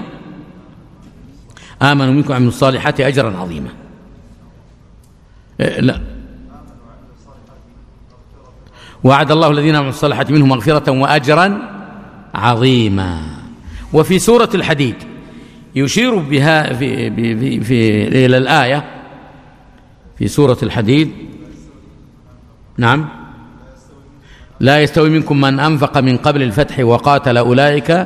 آمنوا منكم وعملوا الصالحات أجرا عظيما. لا وعد الله الذين آمنوا الصالحات منهم مغفرة وأجرا عظيما. وفي سورة الحديد يشير بها في, في, في, في إلى الآية في سورة الحديد نعم لا يستوي منكم من أنفق من قبل الفتح وقاتل أولئك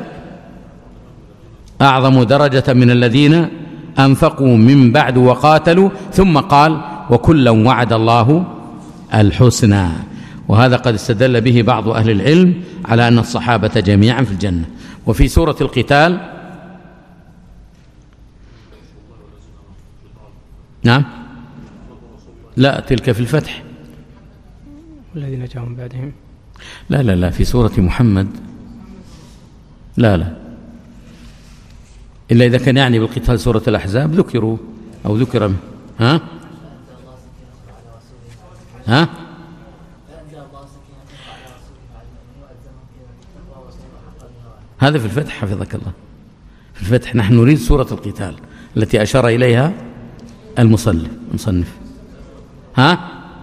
أعظم درجة من الذين أنفقوا من بعد وقاتلوا ثم قال وكلا وعد الله الحسنى. وهذا قد استدل به بعض أهل العلم على أن الصحابة جميعا في الجنة. وفي سورة القتال نعم لا تلك في الفتح الذين جاءوا من بعدهم لا لا لا في سورة محمد لا لا إلا إذا كان يعني بالقتال سورة الأحزاب ذكروا أو ذكر ها ها هذا في الفتح حفظك الله. في الفتح نحن نريد سورة القتال التي أشار إليها المصنف المصنف ها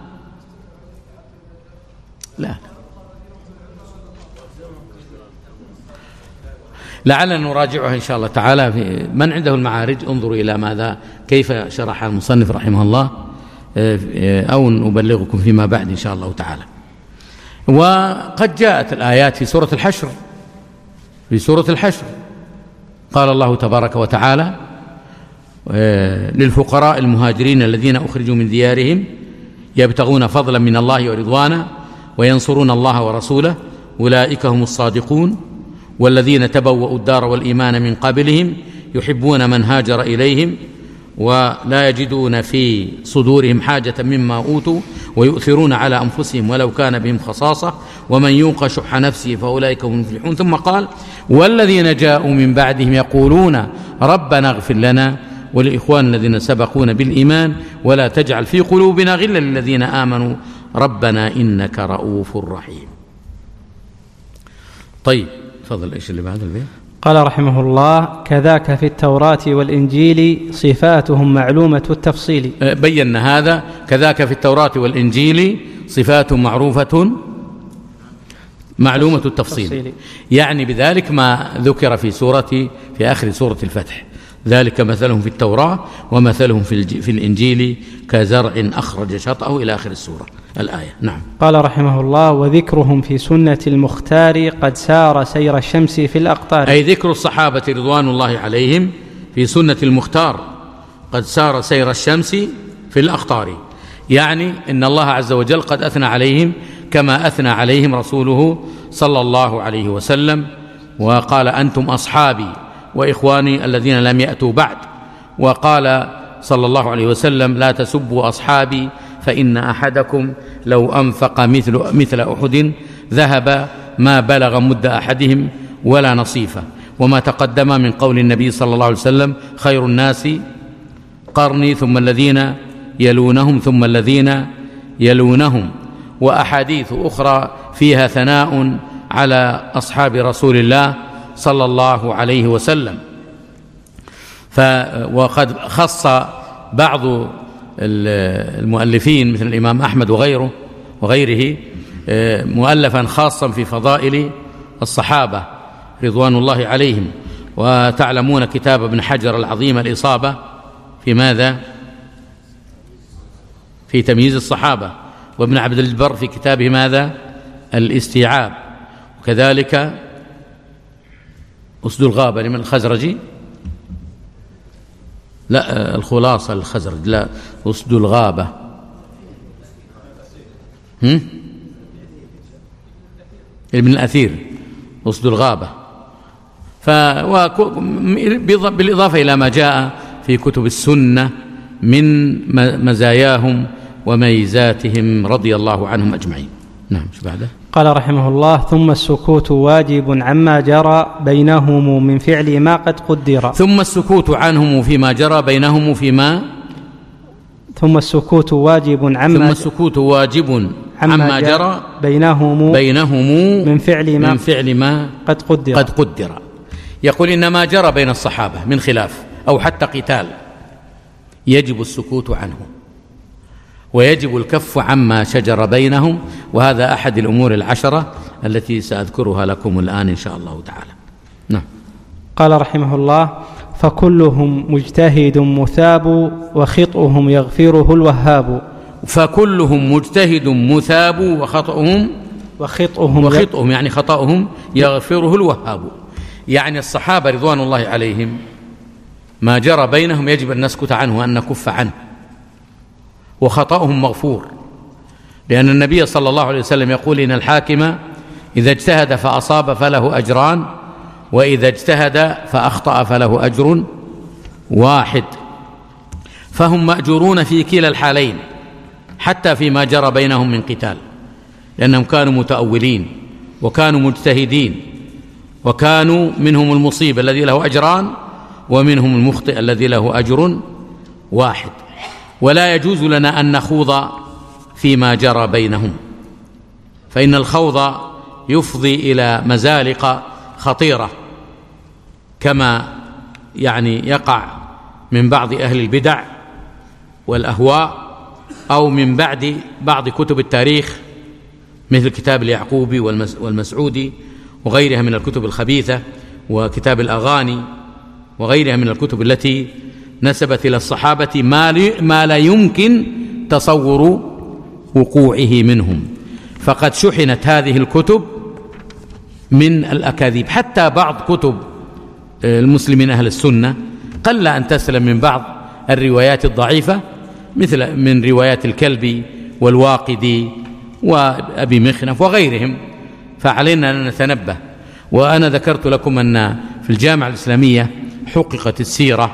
لا لعلنا نراجعها إن شاء الله تعالى. في من عنده المعارج انظروا إلى ماذا كيف شرح المصنف رحمه الله أو نبلغكم فيما بعد إن شاء الله تعالى. وقد جاءت الآيات في سورة الحشر في سورة الحشر قال الله تبارك وتعالى للفقراء المهاجرين الذين أخرجوا من ديارهم يبتغون فضلا من الله ورضوانا وينصرون الله ورسوله أولئك هم الصادقون والذين تبوأوا الدار والإيمان من قبلهم يحبون من هاجر إليهم ولا يجدون في صدورهم حاجة مما أوتوا ويؤثرون على أنفسهم ولو كان بهم خصاصة ومن يوق شح نفسه فأولئك هم المفلحون. ثم قال والذين جاءوا من بعدهم يقولون ربنا اغفر لنا ولإخواننا الذين سبقونا بالإيمان ولا تجعل في قلوبنا غلا للذين آمنوا ربنا إنك رؤوف رحيم. طيب تفضل ايش اللي بعد البيت؟ قال رحمه الله كذاك في التوراة والإنجيل صفاتهم معلومة التفصيل. بينا هذا كذاك في التوراة والإنجيل صفات معروفة معلومة التفصيل تفصيلي. يعني بذلك ما ذكر في سورة في آخر سورة الفتح ذلك مثلهم في التوراة ومثلهم في, في الإنجيل كزرع أخرج شطأه إلى آخر السورة الآية. نعم. قال رحمه الله وذكرهم في سنة المختار قد سار سير الشمس في الأقطار. أي ذكر الصحابة رضوان الله عليهم في سنة المختار قد سار سير الشمس في الأقطار، يعني إن الله عز وجل قد أثنى عليهم كما أثنى عليهم رسوله صلى الله عليه وسلم وقال أنتم أصحابي وإخواني الذين لم يأتوا بعد، وقال صلى الله عليه وسلم لا تسبوا أصحابي فإن أحدكم لو أنفق مثل, مثل أحد ذهب ما بلغ مد أحدهم ولا نصيفه. وما تقدم من قول النبي صلى الله عليه وسلم خير الناس قرني ثم الذين يلونهم ثم الذين يلونهم، وأحاديث أخرى فيها ثناء على أصحاب رسول الله صلى الله عليه وسلم. وقد خص بعض المؤلفين مثل الإمام أحمد وغيره وغيره مؤلفا خاصا في فضائل الصحابة رضوان الله عليهم. وتعلمون كتاب ابن حجر العظيم الإصابة في ماذا؟ في تمييز الصحابة، وابن عبد البر في كتابه ماذا؟ الاستيعاب، وكذلك أسد الغابة لمن الخزرجي لا الخلاصة الخزرج لا أسد الغابة هم؟ ابن الأثير أسد الغابة. بالإضافة إلى ما جاء في كتب السنة من مزاياهم وميزاتهم رضي الله عنهم أجمعين. نعم، شو بعده؟ قال رحمه الله: ثم السكوت واجب عما جرى بينهم من فعل ما قد قدر. ثم السكوت عنهم فيما جرى بينهم فيما ثم السكوت واجب عما ثم السكوت واجب عما جرى بينهم بينهم من فعل ما من فعل ما قد قدر قد قدر. يقول إن ما جرى بين الصحابة من خلاف أو حتى قتال يجب السكوت عنه، ويجب الكف عما شجر بينهم، وهذا أحد الأمور العشرة التي سأذكرها لكم الآن إن شاء الله تعالى. نعم. قال رحمه الله: فكلهم مجتهد مثاب وخطئهم يغفره الوهاب. فكلهم مجتهد مثاب وخطئهم وخطئهم وخطئهم يعني خطأهم يغفره الوهاب. يعني الصحابة رضوان الله عليهم ما جرى بينهم يجب أن نسكت عنه وأن نكف عنه، وخطأهم مغفور، لأن النبي صلى الله عليه وسلم يقول: إن الحاكم إذا اجتهد فأصاب فله أجران، وإذا اجتهد فأخطأ فله أجر واحد. فهم مأجورون في كلا الحالين، حتى فيما جرى بينهم من قتال، لأنهم كانوا متأولين وكانوا مجتهدين، وكانوا منهم المصيب الذي له أجران ومنهم المخطئ الذي له أجر واحد. ولا يجوز لنا أن نخوض فيما جرى بينهم، فإن الخوض يفضي إلى مزالق خطيرة، كما يعني يقع من بعض أهل البدع والأهواء، أو من بعد بعض كتب التاريخ مثل كتاب اليعقوبي والمسعودي وغيرها من الكتب الخبيثة، وكتاب الأغاني وغيرها من الكتب التي نسبت إلى الصحابة ما لا يمكن تصور وقوعه منهم. فقد شحنت هذه الكتب من الأكاذيب. حتى بعض كتب المسلمين أهل السنة قل أن تسلم من بعض الروايات الضعيفة، مثل من روايات الكلبي والواقدي وأبي مخنف وغيرهم. فعلينا أن نتنبه. وأنا ذكرت لكم أن في الجامعة الإسلامية حققت السيرة،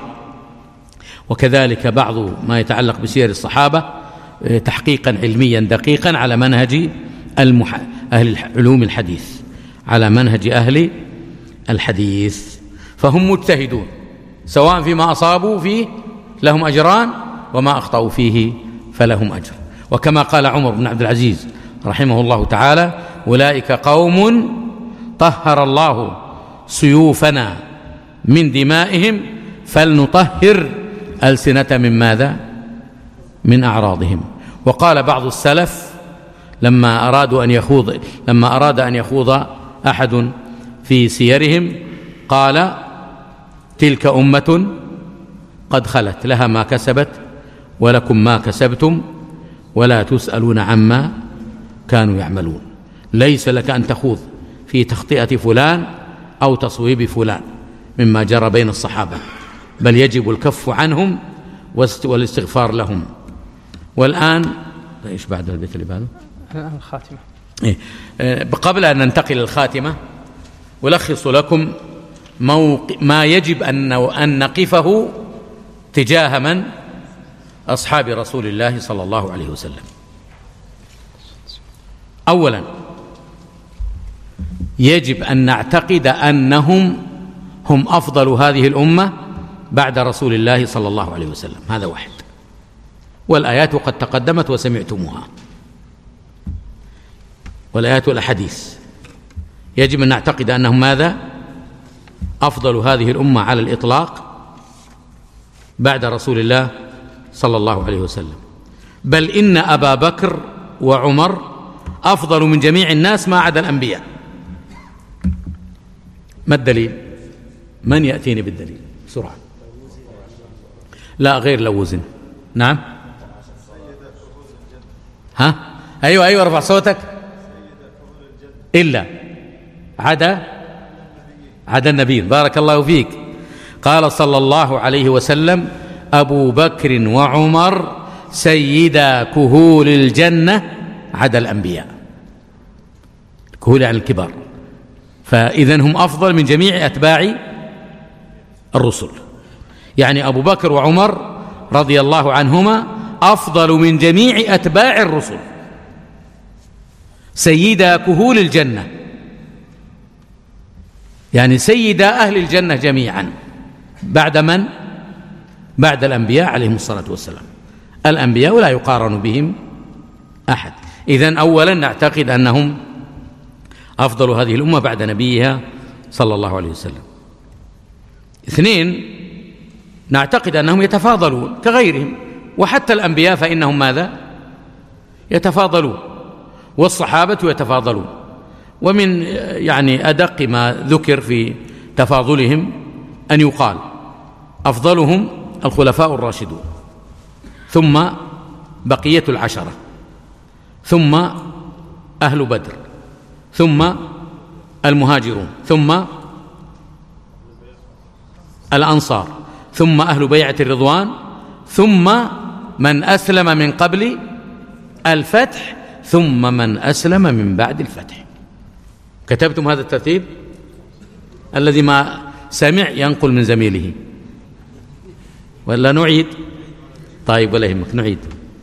وكذلك بعض ما يتعلق بسير الصحابة تحقيقا علميا دقيقا على منهج المح... أهل علوم الحديث، على منهج أهل الحديث. فهم مجتهدون، سواء فيما أصابوا فيه لهم أجران، وما أخطأوا فيه فلهم أجر. وكما قال عمر بن عبد العزيز رحمه الله تعالى: أولئك قوم طهر الله سيوفنا من دمائهم فلنطهر ألسنة من ماذا؟ من أعراضهم. وقال بعض السلف لما أرادوا أن يخوض لما أراد أن يخوض أحد في سيرهم قال: تلك أمة قد خلت لها ما كسبت ولكم ما كسبتم ولا تسألون عما كانوا يعملون. ليس لك أن تخوض في تخطئة فلان أو تصويب فلان مما جرى بين الصحابة، بل يجب الكف عنهم والاستغفار لهم. والآن إيش بعد البيت اللي بعده؟ الخاتمة. إيه؟ قبل أن ننتقل للخاتمة ألخص لكم ما يجب أن نقفه تجاه من؟ أصحاب رسول الله صلى الله عليه وسلم. أولا يجب أن نعتقد أنهم هم أفضل هذه الأمة بعد رسول الله صلى الله عليه وسلم، هذا واحد، والآيات قد تقدمت وسمعتموها، والآيات والأحاديث. يجب أن نعتقد أنهم ماذا؟ أفضل هذه الأمة على الإطلاق بعد رسول الله صلى الله عليه وسلم. بل إن أبا بكر وعمر أفضل من جميع الناس ما عدا الأنبياء. ما الدليل؟ من يأتيني بالدليل بسرعة؟ لا، غير لو وزن. نعم، ها أيوة أيوة رفع صوتك. إلا عدا عدا النبي. بارك الله فيك. قال صلى الله عليه وسلم: أبو بكر وعمر سيدا كهول الجنة عدا الأنبياء. كهول عن الكبار، فإذن هم أفضل من جميع أتباع الرسل. يعني أبو بكر وعمر رضي الله عنهما أفضل من جميع أتباع الرسل، سيدا كهول الجنة، يعني سيدا أهل الجنة جميعا. بعد من؟ بعد الأنبياء عليهم الصلاة والسلام. الأنبياء لا يقارن بهم أحد. إذن أولا نعتقد أنهم أفضل هذه الأمة بعد نبيها صلى الله عليه وسلم. اثنين، نعتقد أنهم يتفاضلون كغيرهم، وحتى الأنبياء فإنهم ماذا؟ يتفاضلون، والصحابة يتفاضلون. ومن يعني أدق ما ذكر في تفاضلهم أن يقال أفضلهم الخلفاء الراشدون، ثم بقية العشرة، ثم أهل بدر، ثم المهاجرون، ثم الأنصار، ثم أهل بيعة الرضوان، ثم من أسلم من قبل الفتح، ثم من أسلم من بعد الفتح. كتبتم هذا الترتيب؟ الذي ما سمع ينقل من زميله، ولا نعيد؟ طيب ولا يهمك، نعيد.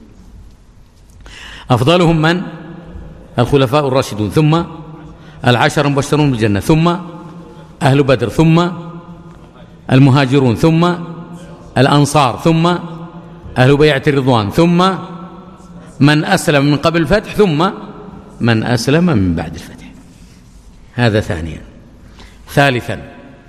أفضلهم من؟ الخلفاء الراشدون، ثم العشر المبشرون بالجنة، ثم أهل بدر، ثم المهاجرون، ثم الأنصار، ثم أهل بيعة الرضوان، ثم من أسلم من قبل الفتح، ثم من أسلم من بعد الفتح. هذا ثانيا. ثالثا،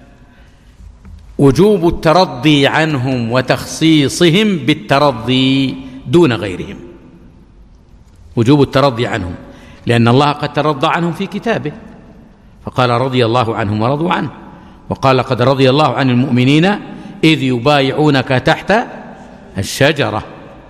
وجوب الترضي عنهم وتخصيصهم بالترضي دون غيرهم. وجوب الترضي عنهم، لأن الله قد ترضى عنهم في كتابه، فقال رضي الله عنهم ورضوا عنه، وقال قد رضي الله عن المؤمنين إذ يبايعونك تحت الشجرة.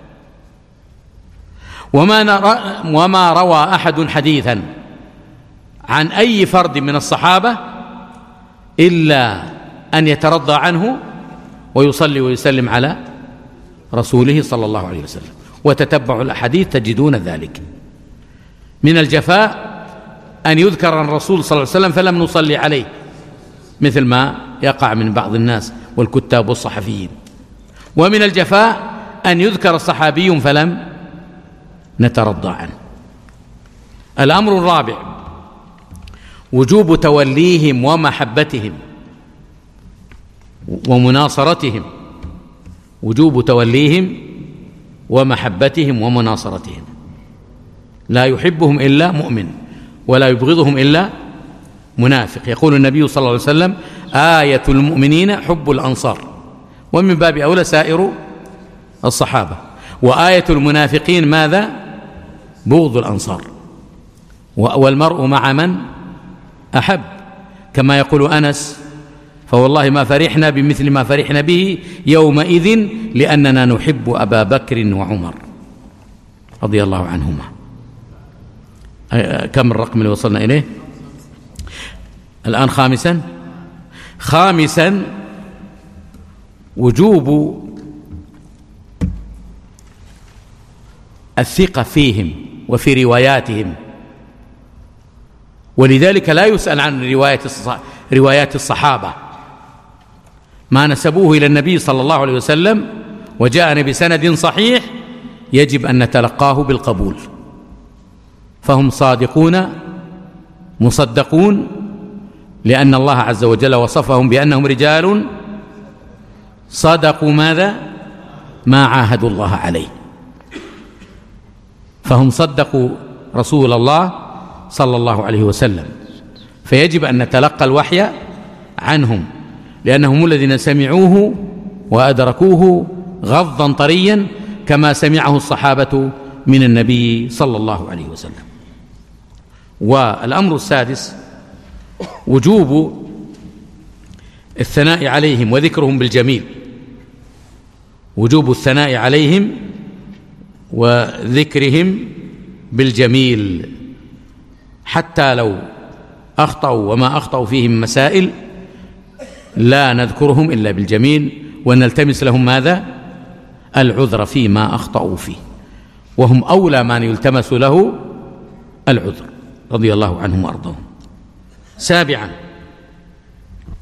وما, نرى وما روى أحد حديثا عن أي فرد من الصحابة إلا أن يترضى عنه ويصلي ويسلم على رسوله صلى الله عليه وسلم، وتتبعوا الأحاديث تجدون ذلك. من الجفاء أن يذكر عن الرسول صلى الله عليه وسلم فلم نصلي عليه، مثل ما يقع من بعض الناس والكتاب والصحفيين. ومن الجفاء أن يذكر صحابي فلم نترضى عنه. الأمر الرابع، وجوب توليهم ومحبتهم ومناصرتهم. وجوب توليهم ومحبتهم ومناصرتهم. لا يحبهم إلا مؤمن، ولا يبغضهم إلا منافق. يقول النبي صلى الله عليه وسلم: آية المؤمنين حب الأنصار، ومن باب أولى سائر الصحابة. وآية المنافقين ماذا؟ بغض الأنصار. والمرء مع من أحب، كما يقول أنس: فوالله ما فرحنا بمثل ما فرحنا به يومئذ لأننا نحب أبا بكر وعمر رضي الله عنهما. كم الرقم اللي وصلنا إليه الآن؟ خامسا خامسا وجوب الثقة فيهم وفي رواياتهم، ولذلك لا يسأل عن روايات الصحابة ما نسبوه إلى النبي صلى الله عليه وسلم وجاءنا بسند صحيح، يجب أن نتلقاه بالقبول، فهم صادقون مصدقون، لأن الله عز وجل وصفهم بأنهم رجال صدقوا ماذا؟ ما عاهدوا الله عليه. فهم صدقوا رسول الله صلى الله عليه وسلم، فيجب أن نتلقى الوحي عنهم، لأنهم الذين سمعوه وأدركوه غضا طريا كما سمعه الصحابة من النبي صلى الله عليه وسلم. والأمر السادس وجوب الثناء عليهم وذكرهم بالجميل. وجوب الثناء عليهم وذكرهم بالجميل، حتى لو أخطأوا وما أخطأوا فيهم مسائل لا نذكرهم إلا بالجميل، ونلتمس لهم ماذا؟ العذر فيما أخطأوا فيه، وهم أولى من يلتمس له العذر رضي الله عنهم وأرضاهم. سابعا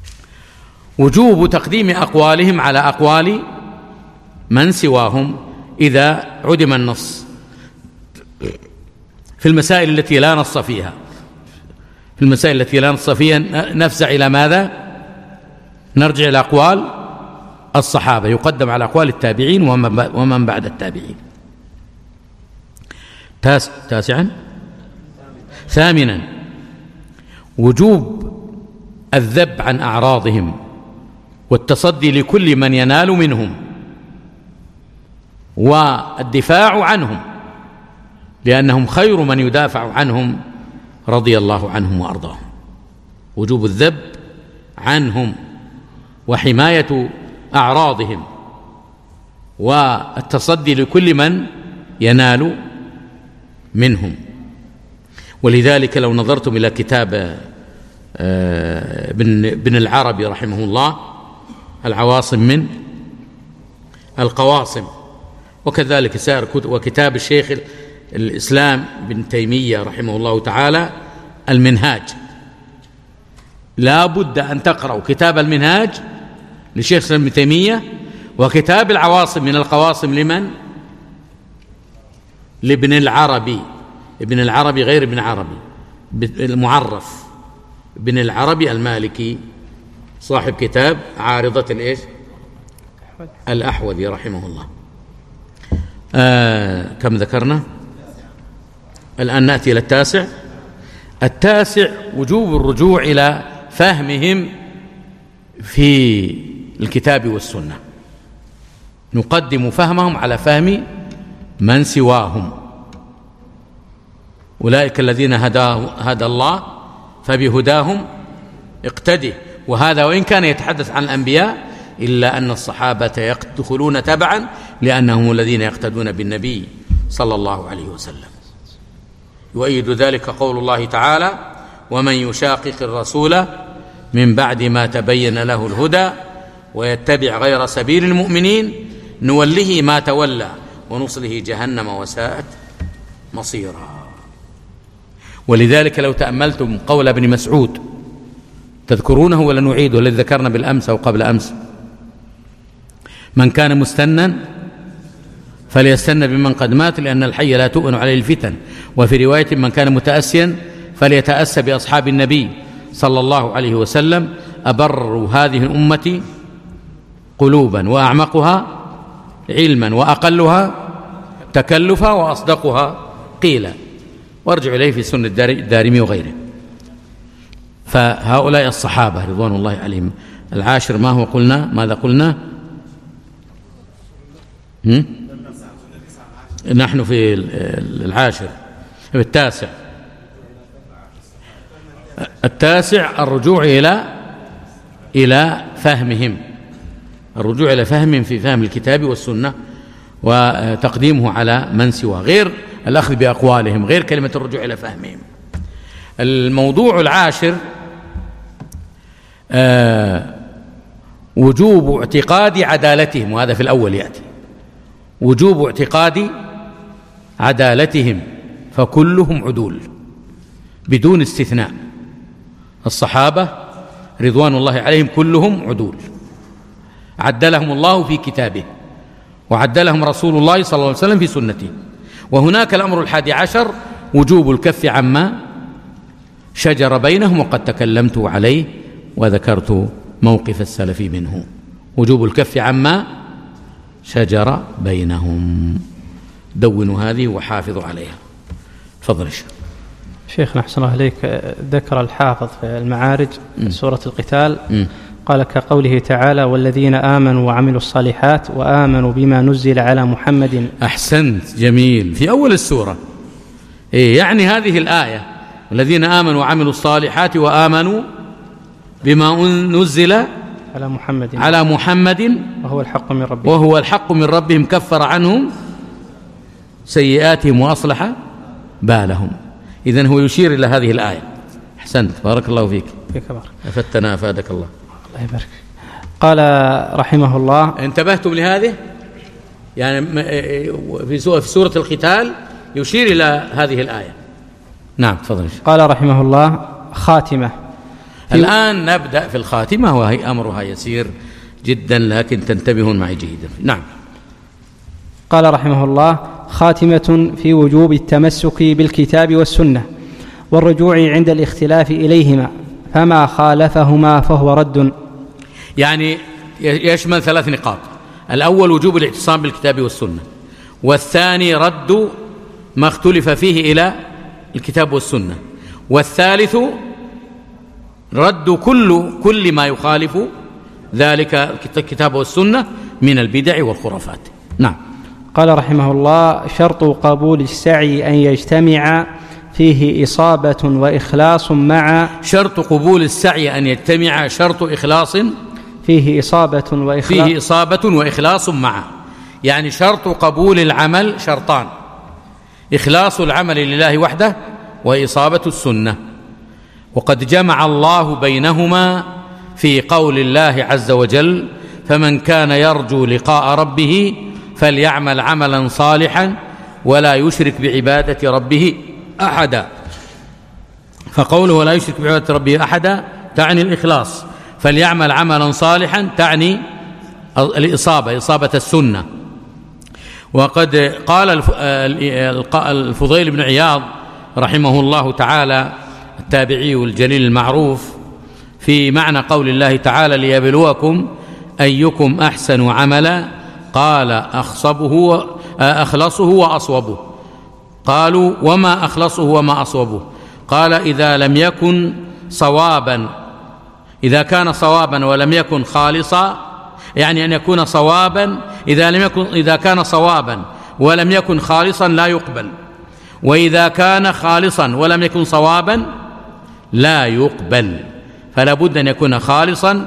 وجوب تقديم أقوالهم على أقوال من سواهم إذا عدم النص في المسائل التي لا نص فيها. في المسائل التي لا نص فيها نفزع إلى ماذا؟ نرجع إلى أقوال الصحابة، يقدم على أقوال التابعين ومن بعد التابعين. تاس تاسعا ثامنا وجوب الذب عن أعراضهم والتصدي لكل من ينال منهم والدفاع عنهم، لأنهم خير من يدافع عنهم رضي الله عنهم وأرضاهم. وجوب الذب عنهم وحماية أعراضهم والتصدي لكل من ينال منهم. ولذلك لو نظرتم إلى كتاب ابن العربي رحمه الله العواصم من القواصم، وكذلك سائر وكتاب الشيخ الإسلام بن تيمية رحمه الله تعالى المنهاج، لا بد أن تقرأوا كتاب المنهاج لشيخ الإسلام بن تيمية وكتاب العواصم من القواصم لمن؟ لابن العربي. ابن العربي غير ابن عربي المعرف، ابن العربي المالكي صاحب كتاب عارضة الإيش؟ الأحوذي رحمه الله. آه كم ذكرنا؟ الآن نأتي إلى التاسع. التاسع وجوب الرجوع إلى فهمهم في الكتاب والسنة، نقدم فهمهم على فهم من سواهم. أولئك الذين هدى الله فبهداهم اقتده. وهذا وإن كان يتحدث عن الأنبياء إلا أن الصحابة يدخلون تبعا لأنهم الذين يقتدون بالنبي صلى الله عليه وسلم. يؤيد ذلك قول الله تعالى: ومن يشاقق الرسول من بعد ما تبين له الهدى ويتبع غير سبيل المؤمنين نوله ما تولى ونصله جهنم وساءت مصيرا. ولذلك لو تأملتم قول ابن مسعود تذكرونه ولا نعيده الذي ذكرنا بالأمس أو قبل أمس: من كان مستنا فليستن بمن قد مات لأن الحي لا تؤمن عليه الفتن. وفي رواية: من كان متأسيا فليتأسى بأصحاب النبي صلى الله عليه وسلم أبر هذه الأمة قلوبا وأعمقها علما وأقلها تكلفا وأصدقها قيلا. وارجع إليه في سنة الدارمي وغيره. فهؤلاء الصحابة رضوان الله عليهم. العاشر ما هو قلنا؟ ماذا قلنا؟ هم؟ نحن في العاشر. التاسع التاسع الرجوع إلى إلى فهمهم، الرجوع إلى فهمهم في فهم الكتاب والسنة وتقديمه على من سوى، غير الأخذ بأقوالهم، غير كلمة الرجوع إلى فهمهم. الموضوع العاشر آه وجوب اعتقاد عدالتهم، وهذا في الأول يأتي. وجوب اعتقاد عدالتهم فكلهم عدول بدون استثناء. الصحابة رضوان الله عليهم كلهم عدول، عدلهم الله في كتابه وعدلهم رسول الله صلى الله عليه وسلم في سنته. وهناك الأمر الحادي عشر وجوب الكف عما شجر بينهم، وقد تكلمت عليه وذكرت موقف السلف منه. وجوب الكف عما شجر بينهم. دونوا هذه وحافظوا عليها. تفضل الشيخ. شيخنا أحسن الله إليك، ذكر الحافظ في المعارج م. سورة القتال م. قال كقوله تعالى: والذين آمنوا وعملوا الصالحات وآمنوا بما نزل على محمد. أحسنت، جميل، في أول السورة. إيه يعني هذه الآية: والذين آمنوا وعملوا الصالحات وآمنوا بما نزل على محمد على محمد وهو الحق من ربهم وهو الحق من ربهم كفر عنهم سيئاتهم وأصلح بالهم. إذن هو يشير إلى هذه الآية. أحسنت، بارك الله فيك. فيك بارك. أفتنا أفادك الله. الله يبارك. قال رحمه الله: انتبهتم لهذه؟ يعني في سورة القتال يشير إلى هذه الآية. نعم تفضل. قال رحمه الله: خاتمة. الآن نبدأ في الخاتمة، وهي أمرها يسير جدا لكن تنتبهون معي جيدا. نعم. قال رحمه الله: خاتمة في وجوب التمسك بالكتاب والسنة والرجوع عند الاختلاف إليهما، فما خالفهما فهو رد. يعني يشمل ثلاث نقاط: الأول وجوب الاعتصام بالكتاب والسنة، والثاني رد ما اختلف فيه إلى الكتاب والسنة، والثالث رد كل كل ما يخالف ذلك الكتاب والسنة من البدع والخرافات. نعم. قال رحمه الله: شرط قبول السعي أن يجتمع فيه إصابة وإخلاص مع شرط قبول السعي أن يجتمع شرط إخلاص فيه إصابة وإخلاص فيه إصابة وإخلاص مع، يعني شرط قبول العمل شرطان: إخلاص العمل لله وحده وإصابة السنة. وقد جمع الله بينهما في قول الله عز وجل: فمن كان يرجو لقاء ربه فليعمل عملا صالحا ولا يشرك بعبادة ربه أحدا. فقوله ولا يشرك بعبادة ربه أحدا تعني الإخلاص، فليعمل عملا صالحا تعني الإصابة، إصابة السنة. وقد قال الفضيل بن عياض رحمه الله تعالى التابعي الجليل المعروف في معنى قول الله تعالى: ليبلوكم أيكم أحسن عملا، قال أخصبه أخلصه وأصوبه. قالوا: وما أخلصه وما أصوبه؟ قال: إذا لم يكن صوابا إذا كان صوابا ولم يكن خالصا، يعني أن يكون صوابا إذا لم يكن إذا كان صوابا ولم يكن خالصا لا يقبل، وإذا كان خالصا ولم يكن صوابا لا يقبل. فلا بد أن يكون خالصا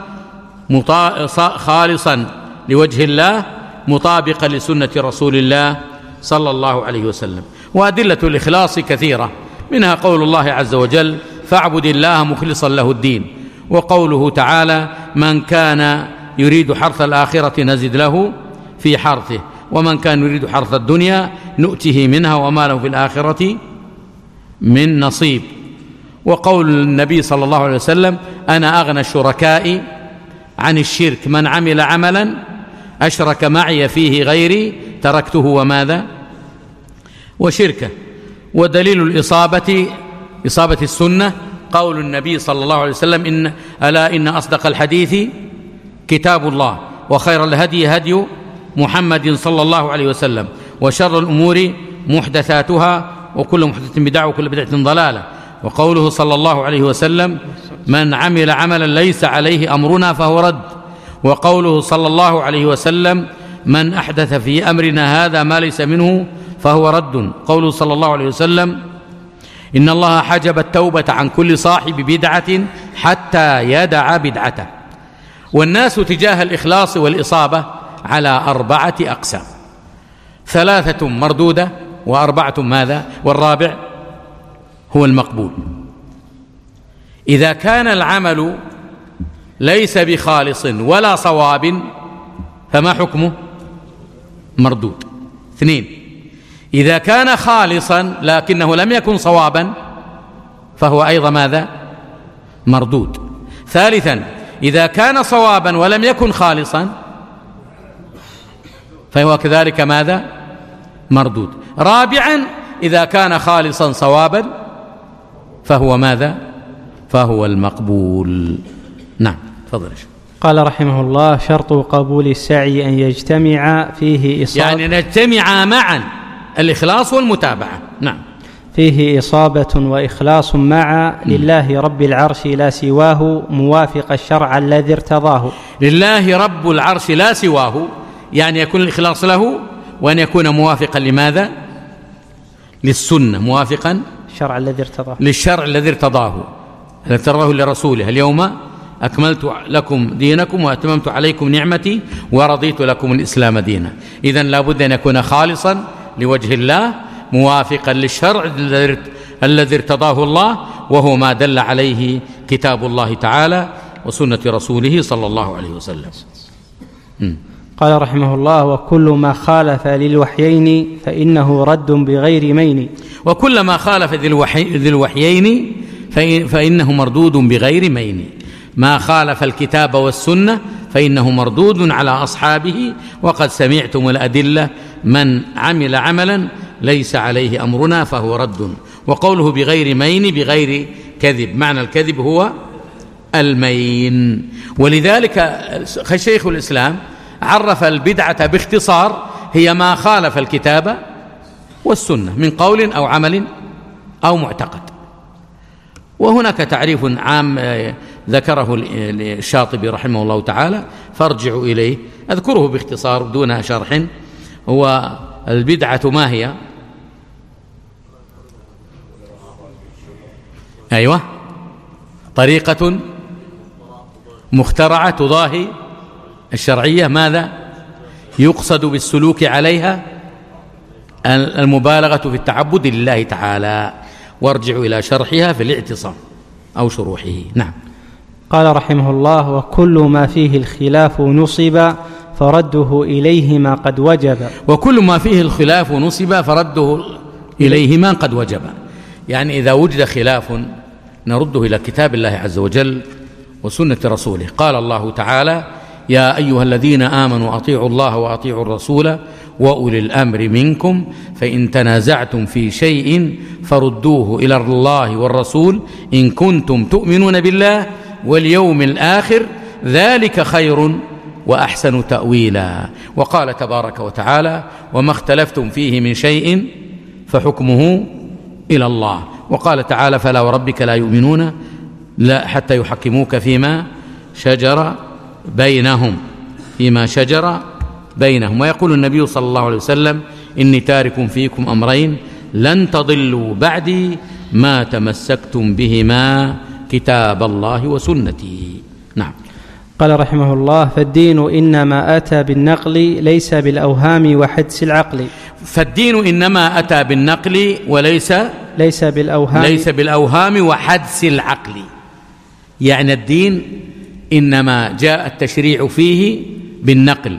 خالصا لوجه الله مطابقا لسنة رسول الله صلى الله عليه وسلم. وأدلة الإخلاص كثيرة، منها قول الله عز وجل: فاعبد الله مخلصا له الدين، وقوله تعالى: من كان يريد حرث الآخرة نزد له في حرثه، ومن كان يريد حرث الدنيا نؤته منها وما له في الآخرة من نصيب. وقول النبي صلى الله عليه وسلم: أنا أغنى الشركاء عن الشرك، من عمل عملا أشرك معي فيه غيري تركته وماذا وشركه. ودليل الإصابة إصابة السنة قول النبي صلى الله عليه وسلم: إن ألا إن أصدق الحديث كتاب الله، وخير الهدي هدي محمد صلى الله عليه وسلم، وشر الأمور محدثاتها، وكل محدثة بدعة وكل بدعة ضلالة. وقوله صلى الله عليه وسلم: من عمل عملا ليس عليه أمرنا فهو رد. وقوله صلى الله عليه وسلم: من أحدث في أمرنا هذا ما ليس منه فهو رد. قوله صلى الله عليه وسلم: إن الله حجب التوبة عن كل صاحب بدعة حتى يدع بدعته. والناس تجاه الإخلاص والإصابة على أربعة أقسام: ثلاثة مردودة، وأربعة ماذا؟ والرابع هو المقبول. إذا كان العمل ليس بخالص ولا صواب فما حكمه؟ مردود. اثنين: إذا كان خالصا لكنه لم يكن صوابا فهو أيضا ماذا؟ مردود. ثالثا: إذا كان صوابا ولم يكن خالصا فهو كذلك ماذا؟ مردود. رابعا: إذا كان خالصا صوابا فهو ماذا؟ فهو المقبول. نعم، تفضل. قال رحمه الله: شرط قبول السعي أن يجتمع فيه إصابة، يعني نجتمع معا الإخلاص والمتابعة. نعم. فيه إصابة وإخلاص مع لله رب العرش لا سواه، موافق الشرع الذي ارتضاه. لله رب العرش لا سواه، يعني يكون الإخلاص له، وأن يكون موافقا لماذا؟ للسنة، موافقا الشرع الذي ارتضاه للشرع الذي ارتضاه الذي ارتضاه لرسوله: اليوم أكملت لكم دينكم وأتممت عليكم نعمتي ورضيت لكم الإسلام دينا. إذن لا بد أن يكون خالصا لوجه الله، موافقا للشرع الذي ارتضاه الله، وهو ما دل عليه كتاب الله تعالى وسنة رسوله صلى الله عليه وسلم. م. قال رحمه الله: وكل ما خالف للوحيين فإنه رد بغير مين. وكل ما خالف ذي الوحيين فإنه مردود بغير مين. ما خالف الكتاب والسنة فإنه مردود على أصحابه، وقد سمعتم الأدلة من عمل عملا ليس عليه أمرنا فهو رد. وقوله بغير مين بغير كذب، معنى الكذب هو المين. ولذلك شيخ الإسلام عرف البدعة باختصار هي ما خالف الكتاب والسنة من قول أو عمل أو معتقد. وهناك تعريف عام ذكره الشاطبي رحمه الله تعالى فارجعوا إليه، أذكره باختصار دون شرح. هو البدعة ما هي؟ أيوة، طريقة مخترعة تضاهي الشرعية. ماذا يقصد بالسلوك عليها؟ المبالغة في التعبد لله تعالى. وارجعوا إلى شرحها في الاعتصام أو شروحه. نعم. قال رحمه الله: وكل ما فيه الخلاف نصب فرده إليه ما قد وجب. وكل ما فيه الخلاف نصب فرده إليه ما قد وجب، يعني إذا وجد خلاف نرده إلى كتاب الله عز وجل وسنة رسوله. قال الله تعالى: يا أيها الذين آمنوا أطيعوا الله وأطيعوا الرسول وأولي الأمر منكم فإن تنازعتم في شيء فردوه إلى الله والرسول إن كنتم تؤمنون بالله واليوم الآخر ذلك خير وأحسن تأويلا. وقال تبارك وتعالى: وما اختلفتم فيه من شيء فحكمه إلى الله. وقال تعالى: فلا وربك لا يؤمنون لا حتى يحكموك فيما شجر بينهم فيما شجر بينهم. ويقول النبي صلى الله عليه وسلم: إني تارك فيكم أمرين لن تضلوا بعدي ما تمسكتم بهما كتاب الله وسنتي. نعم. قال رحمه الله: فالدين إنما أتى بالنقل ليس بالأوهام وحدس العقل. فالدين إنما أتى بالنقل وليس ليس بالأوهام ليس بالأوهام وحدس العقل. يعني الدين إنما جاء التشريع فيه بالنقل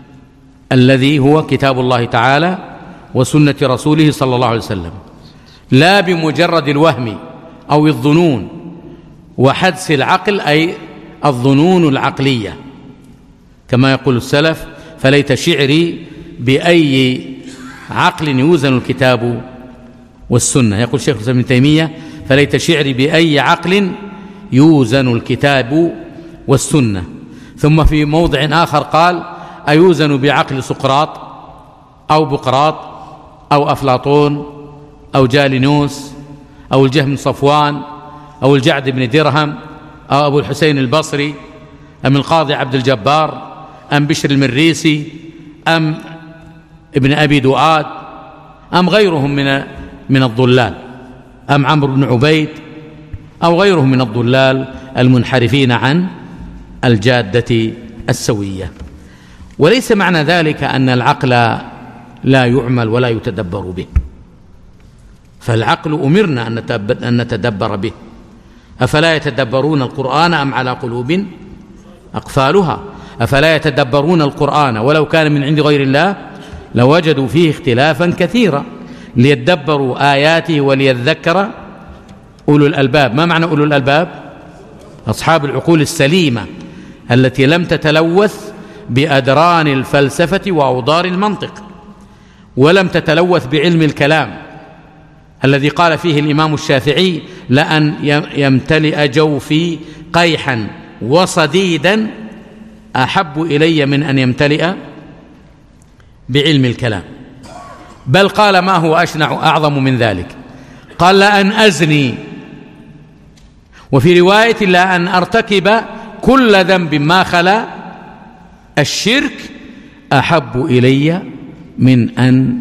الذي هو كتاب الله تعالى وسنة رسوله صلى الله عليه وسلم، لا بمجرد الوهم أو الظنون. وحدس العقل أي الظنون العقلية، كما يقول السلف: فليت شعري بأي عقل يوزن الكتاب والسنة. يقول الشيخ الإسلام ابن تيمية: فليت شعري بأي عقل يوزن الكتاب والسنة. ثم في موضع آخر قال: أيوزن بعقل سقراط أو بقراط أو أفلاطون أو جالينوس أو الجهم بن صفوان أو الجعد بن درهم أو أبو الحسين البصري أم القاضي عبد الجبار أم بشر المريسي أم ابن أبي دؤاد أم غيرهم من من الضلال أم عمرو بن عبيد أو غيرهم من الضلال المنحرفين عن الجادة السوية. وليس معنى ذلك أن العقل لا يعمل ولا يتدبر به، فالعقل أمرنا أن نتدبر به. أفلا يتدبرون القرآن أم على قلوب أقفالها؟ أفلا يتدبرون القرآن ولو كان من عند غير الله لوجدوا فيه اختلافا كثيرا ليدبروا آياته وليذكر أولو الألباب. ما معنى أولو الألباب؟ أصحاب العقول السليمة التي لم تتلوث بأدران الفلسفة وأوضار المنطق، ولم تتلوث بعلم الكلام الذي قال فيه الإمام الشافعي: لأن يمتلئ جوفي قيحا وصديدا أحب إلي من أن يمتلئ بعلم الكلام. بل قال: ما هو أشنع أعظم من ذلك؟ قال: لأن أزني، وفي رواية: لأن أرتكب كل ذنب ما خلا الشرك أحب إلي من أن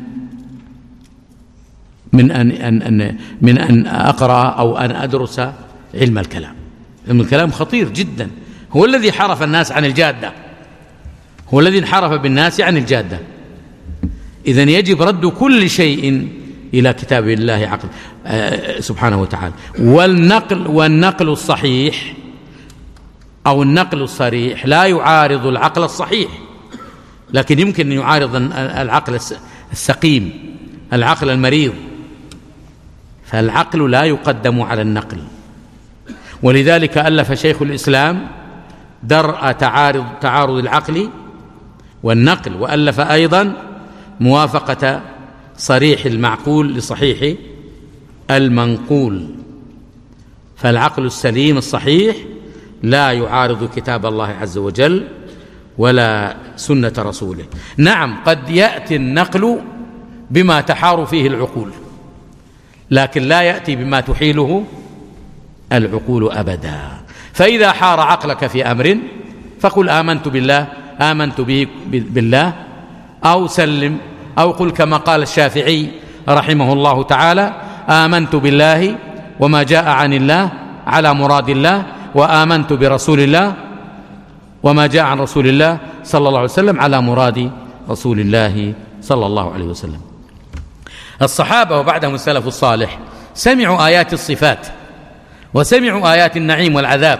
من أن, أن, أن من أن أقرأ أو أن أدرس علم الكلام. علم الكلام خطير جدا، هو الذي حرف الناس عن الجادة، هو الذي انحرف بالناس عن الجادة. إذن يجب رد كل شيء إلى كتاب الله عقل آه سبحانه وتعالى. والنقل والنقل الصحيح أو النقل الصريح لا يعارض العقل الصحيح، لكن يمكن أن يعارض العقل السقيم، العقل المريض. فالعقل لا يقدم على النقل. ولذلك ألف شيخ الإسلام درء تعارض تعارض العقل والنقل، وألف أيضا موافقة صريح المعقول لصحيح المنقول، فالعقل السليم الصحيح لا يعارض كتاب الله عز وجل ولا سنة رسوله. نعم قد يأتي النقل بما تحار فيه العقول، لكن لا يأتي بما تحيله العقول أبدا. فإذا حار عقلك في أمر فقل آمنت بالله آمنت به بالله، أو سلم، أو قل كما قال الشافعي رحمه الله تعالى: آمنت بالله وما جاء عن الله على مراد الله، وآمنت برسول الله وما جاء عن رسول الله صلى الله عليه وسلم على مراد رسول الله صلى الله عليه وسلم. الصحابة وبعدهم السلف الصالح سمعوا آيات الصفات، وسمعوا آيات النعيم والعذاب،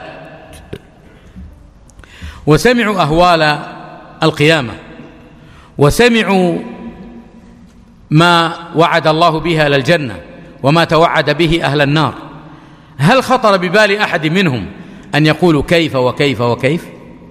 وسمعوا أهوال القيامة، وسمعوا ما وعد الله به أهل الجنة وما توعد به أهل النار. هل خطر ببال أحد منهم أن يقولوا كيف وكيف وكيف؟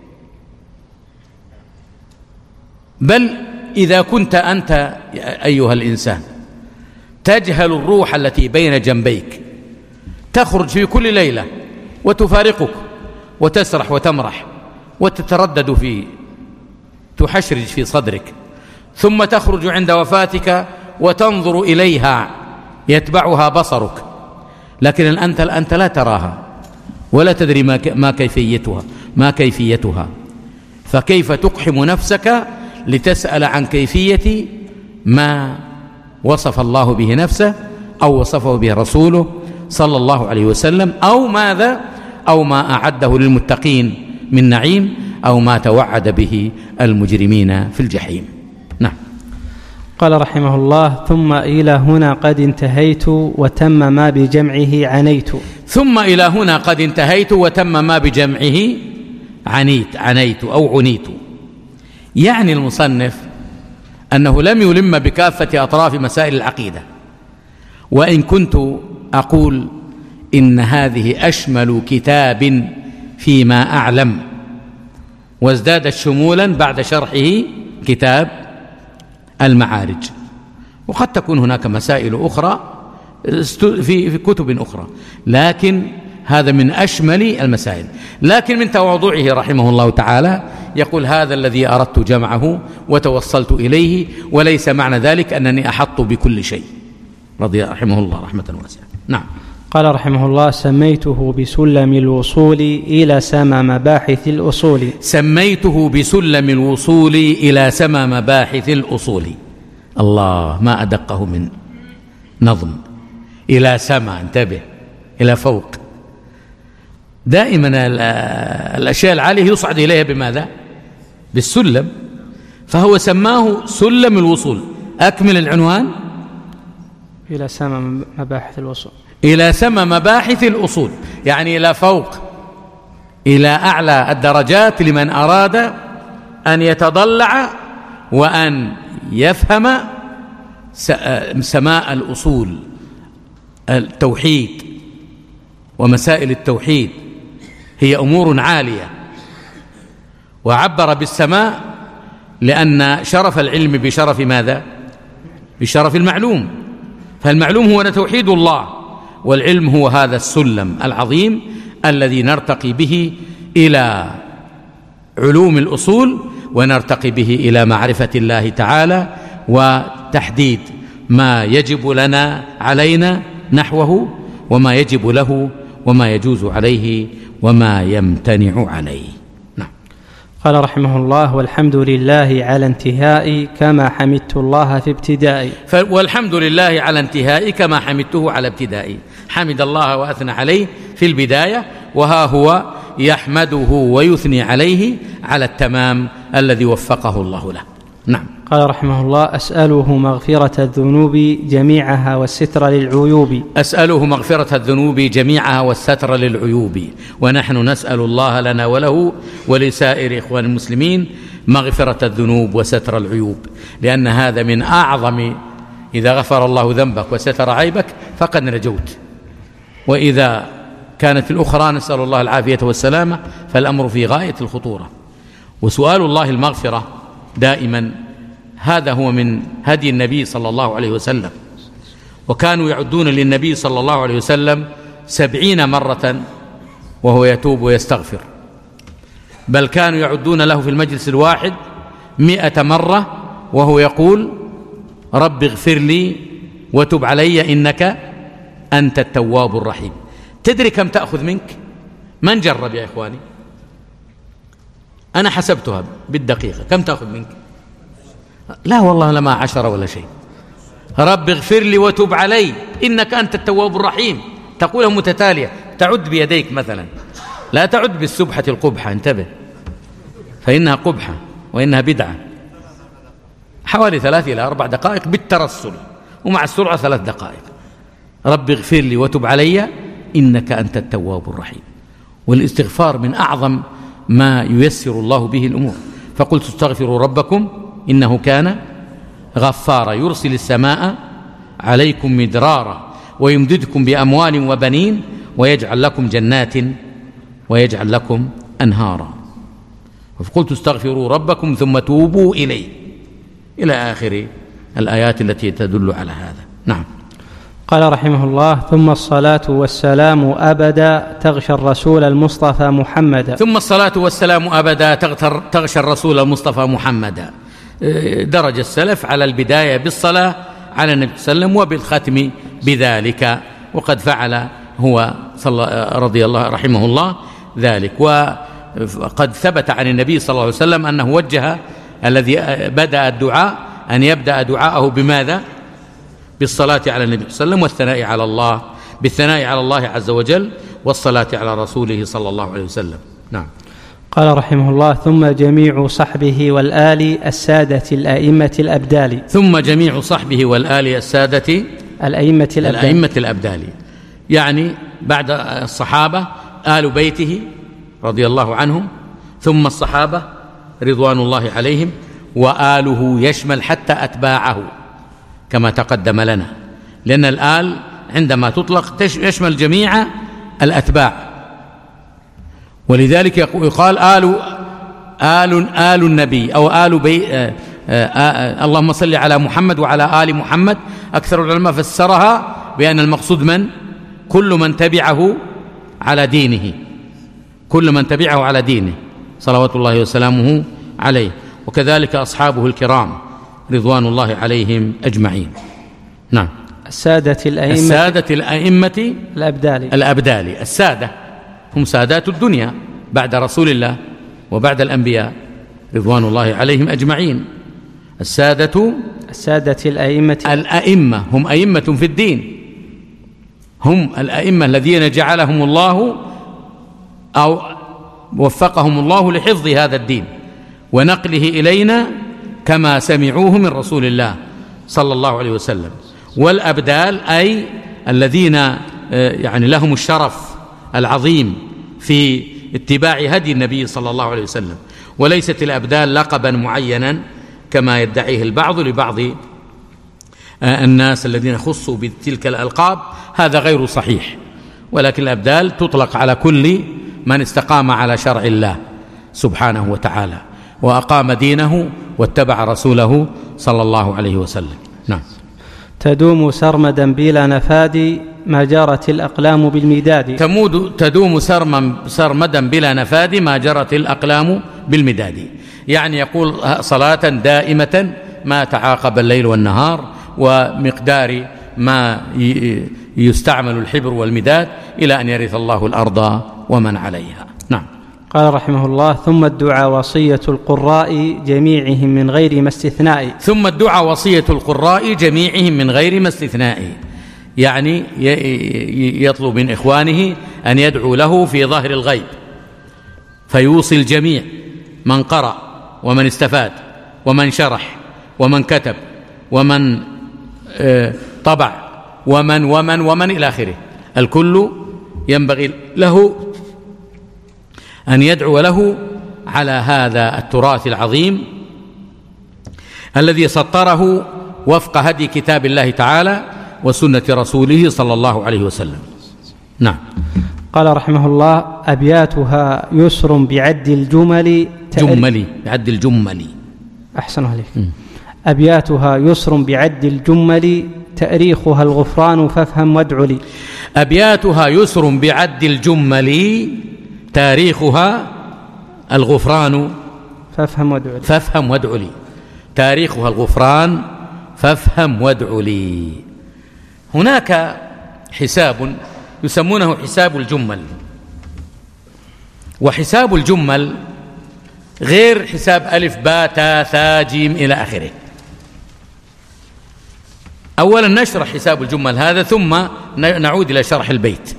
بل إذا كنت أنت أيها الإنسان تجهل الروح التي بين جنبيك تخرج في كل ليلة وتفارقك وتسرح وتمرح وتتردد في تحشرج في صدرك، ثم تخرج عند وفاتك وتنظر إليها يتبعها بصرك، لكن أنت أنت لا تراها ولا تدري ما كيفيتها ما كيفيتها فكيف تقحم نفسك لتسأل عن كيفية ما وصف الله به نفسه أو وصفه به رسوله صلى الله عليه وسلم، أو ماذا أو ما أعده للمتقين من نعيم، أو ما توعد به المجرمين في الجحيم. نعم. قال رحمه الله: ثم إلى هنا قد انتهيت وتم ما بجمعه عنيت. ثم إلى هنا قد انتهيت وتم ما بجمعه عنيت عنيت أو عنيت. يعني المصنف أنه لم يلم بكافة أطراف مسائل العقيدة، وإن كنت أقول إن هذه أشمل كتاب فيما أعلم، وازدادت شمولا بعد شرحه كتاب المعارج. وقد تكون هناك مسائل أخرى في كتب أخرى، لكن هذا من أشمل المسائل. لكن من تواضعه رحمه الله تعالى يقول: هذا الذي أردت جمعه وتوصلت إليه، وليس معنى ذلك أنني أحط بكل شيء. رضي رحمه الله رحمة واسعة. نعم. قال رحمه الله: سميته بسلم الوصول إلى سما مباحث الأصول. سميته بسلم الوصول إلى سما مباحث الأصول. الله، ما أدقه من نظم. إلى سما، انتبه، إلى فوق. دائما الأشياء العالية يصعد إليها بماذا؟ بالسلم، فهو سماه سلم الوصول. أكمل العنوان: إلى سما مباحث الوصول. إلى سما مباحث الأصول، يعني إلى فوق، إلى أعلى الدرجات لمن أراد أن يتضلع وأن يفهم سماء الأصول، التوحيد ومسائل التوحيد هي أمور عالية. وعبر بالسماء لأن شرف العلم بشرف ماذا؟ بشرف المعلوم، فالمعلوم هو توحيد الله، والعلم هو هذا السلم العظيم الذي نرتقي به إلى علوم الأصول، ونرتقي به إلى معرفة الله تعالى وتحديد ما يجب لنا علينا نحوه، وما يجب له، وما يجوز عليه، وما يمتنع عليه. نعم. قال رحمه الله: والحمد لله على انتهائي كما حمدت الله في ابتدائي. والحمد لله على انتهائي كما حمدته على ابتدائي. حمد الله وأثنى عليه في البداية، وها هو يحمده ويثني عليه على التمام الذي وفقه الله له. نعم. قال رحمه الله: أسأله مغفرة الذنوب جميعها والستر للعيوب. أسأله مغفرة الذنوب جميعها والستر للعيوب. ونحن نسأل الله لنا وله ولسائر إخوان المسلمين مغفرة الذنوب وستر العيوب، لأن هذا من أعظم. إذا غفر الله ذنبك وستر عيبك فقد نجوت، وإذا كانت الأخرى نسأل الله العافية والسلامة فالأمر في غاية الخطورة. وسؤال الله المغفرة دائما هذا هو من هدي النبي صلى الله عليه وسلم. وكانوا يعدون للنبي صلى الله عليه وسلم سبعين مرة وهو يتوب ويستغفر، بل كانوا يعدون له في المجلس الواحد مئة مرة وهو يقول رب اغفر لي وتب علي إنك أنت التواب الرحيم. تدري كم تأخذ منك؟ من جرب يا إخواني؟ أنا حسبتها بالدقيقة، كم تأخذ منك؟ لا والله لما عشرة ولا شيء. رب اغفر لي وتب علي إنك أنت التواب الرحيم، تقولها متتالية، تعد بيديك مثلا، لا تعد بالسبحة القبحة، انتبه، فإنها قبحة وإنها بدعة. حوالي ثلاث إلى أربع دقائق بالترسل، ومع السرعة ثلاث دقائق. رب اغفر لي وتب علي إنك أنت التواب الرحيم. والاستغفار من أعظم ما ييسر الله به الأمور. فقلت استغفروا ربكم إنه كان غفارا يرسل السماء عليكم مدرارا ويمددكم بأموال وبنين ويجعل لكم جنات ويجعل لكم أنهارا. فقلت استغفروا ربكم ثم توبوا إليه، إلى آخر الآيات التي تدل على هذا. نعم. قال رحمه الله: ثم الصلاة والسلام أبدا تغشى الرسول المصطفى محمدا. ثم الصلاة والسلام أبدا تغشى الرسول المصطفى محمدا. درج السلف على البداية بالصلاة على النبي صلى الله عليه وسلم وبالختم بذلك، وقد فعل هو رضي الله رحمه الله ذلك. وقد ثبت عن النبي صلى الله عليه وسلم أنه وجه الذي بدأ الدعاء أن يبدأ دعاءه بماذا؟ بالصلاة على النبي صلى الله عليه وسلم والثناء على الله، بالثناء على الله عز وجل والصلاة على رسوله صلى الله عليه وسلم. نعم. قال رحمه الله: ثم جميع صحبه والآل السادة الأئمة الأبدال. ثم جميع صحبه والآل السادة الأئمة الأبدال. الأئمة الأبدال، يعني بعد الصحابة آل بيته رضي الله عنهم، ثم الصحابة رضوان الله عليهم، وآله يشمل حتى أتباعه كما تقدم لنا، لأن الآل عندما تطلق يشمل جميع الأتباع، ولذلك يقال آل آل آل النبي أو آل بي آآ آآ اللهم صل على محمد وعلى آل محمد. أكثر العلماء فسرها بأن المقصود من؟ كل من تبعه على دينه، كل من تبعه على دينه صلوات الله وسلامه عليه، وكذلك أصحابه الكرام رضوان الله عليهم أجمعين. نعم. السادة الأئمة السادة الأئمة الأبدال. الأبدال السادة هم سادات الدنيا بعد رسول الله وبعد الأنبياء رضوان الله عليهم أجمعين. السادة السادة الأئمة الأئمة هم أئمة في الدين، هم الأئمة الذين جعلهم الله أو وفقهم الله لحفظ هذا الدين ونقله إلينا كما سمعوه من رسول الله صلى الله عليه وسلم. والأبدال أي الذين يعني لهم الشرف العظيم في اتباع هدي النبي صلى الله عليه وسلم، وليست الأبدال لقبا معينا كما يدعيه البعض لبعض الناس الذين خصوا بتلك الألقاب، هذا غير صحيح، ولكن الأبدال تطلق على كل من استقام على شرع الله سبحانه وتعالى وأقام دينه واتبع رسوله صلى الله عليه وسلم. نعم. تدوم سرمدا بلا نفاد ما جرت الأقلام بالمداد. تمود تدوم سرمدا بلا نفاد ما جرت الأقلام بالمداد، يعني يقول صلاة دائمة ما تعاقب الليل والنهار ومقدار ما يستعمل الحبر والمداد إلى أن يرث الله الأرض ومن عليها. نعم. قال رحمه الله: ثم الدعاء وصية القراء جميعهم من غير ما استثناء. ثم الدعاء وصية القراء جميعهم من غير ما استثناء، يعني يطلب من إخوانه أن يدعو له في ظاهر الغيب، فيوصي الجميع، من قرأ ومن استفاد ومن شرح ومن كتب ومن طبع ومن ومن ومن إلى آخره، الكل ينبغي له أن يدعو له على هذا التراث العظيم الذي سطره وفق هدي كتاب الله تعالى وسنة رسوله صلى الله عليه وسلم. نعم. قال رحمه الله: أبياتها يسر بعد الجمل جملي بعد الجمل. أحسن عليك. م. أبياتها يسر بعد الجمل تأريخها الغفران فافهم وادع لي. أبياتها يسر بعد الجمل تاريخها الغفران فافهم وادع لي. فافهم وادع لي. تاريخها الغفران فافهم وادع لي. هناك حساب يسمونه حساب الجمل، وحساب الجمل غير حساب ألف باء تاء ثاء جيم إلى آخره. أولا نشرح حساب الجمل هذا ثم نعود إلى شرح البيت.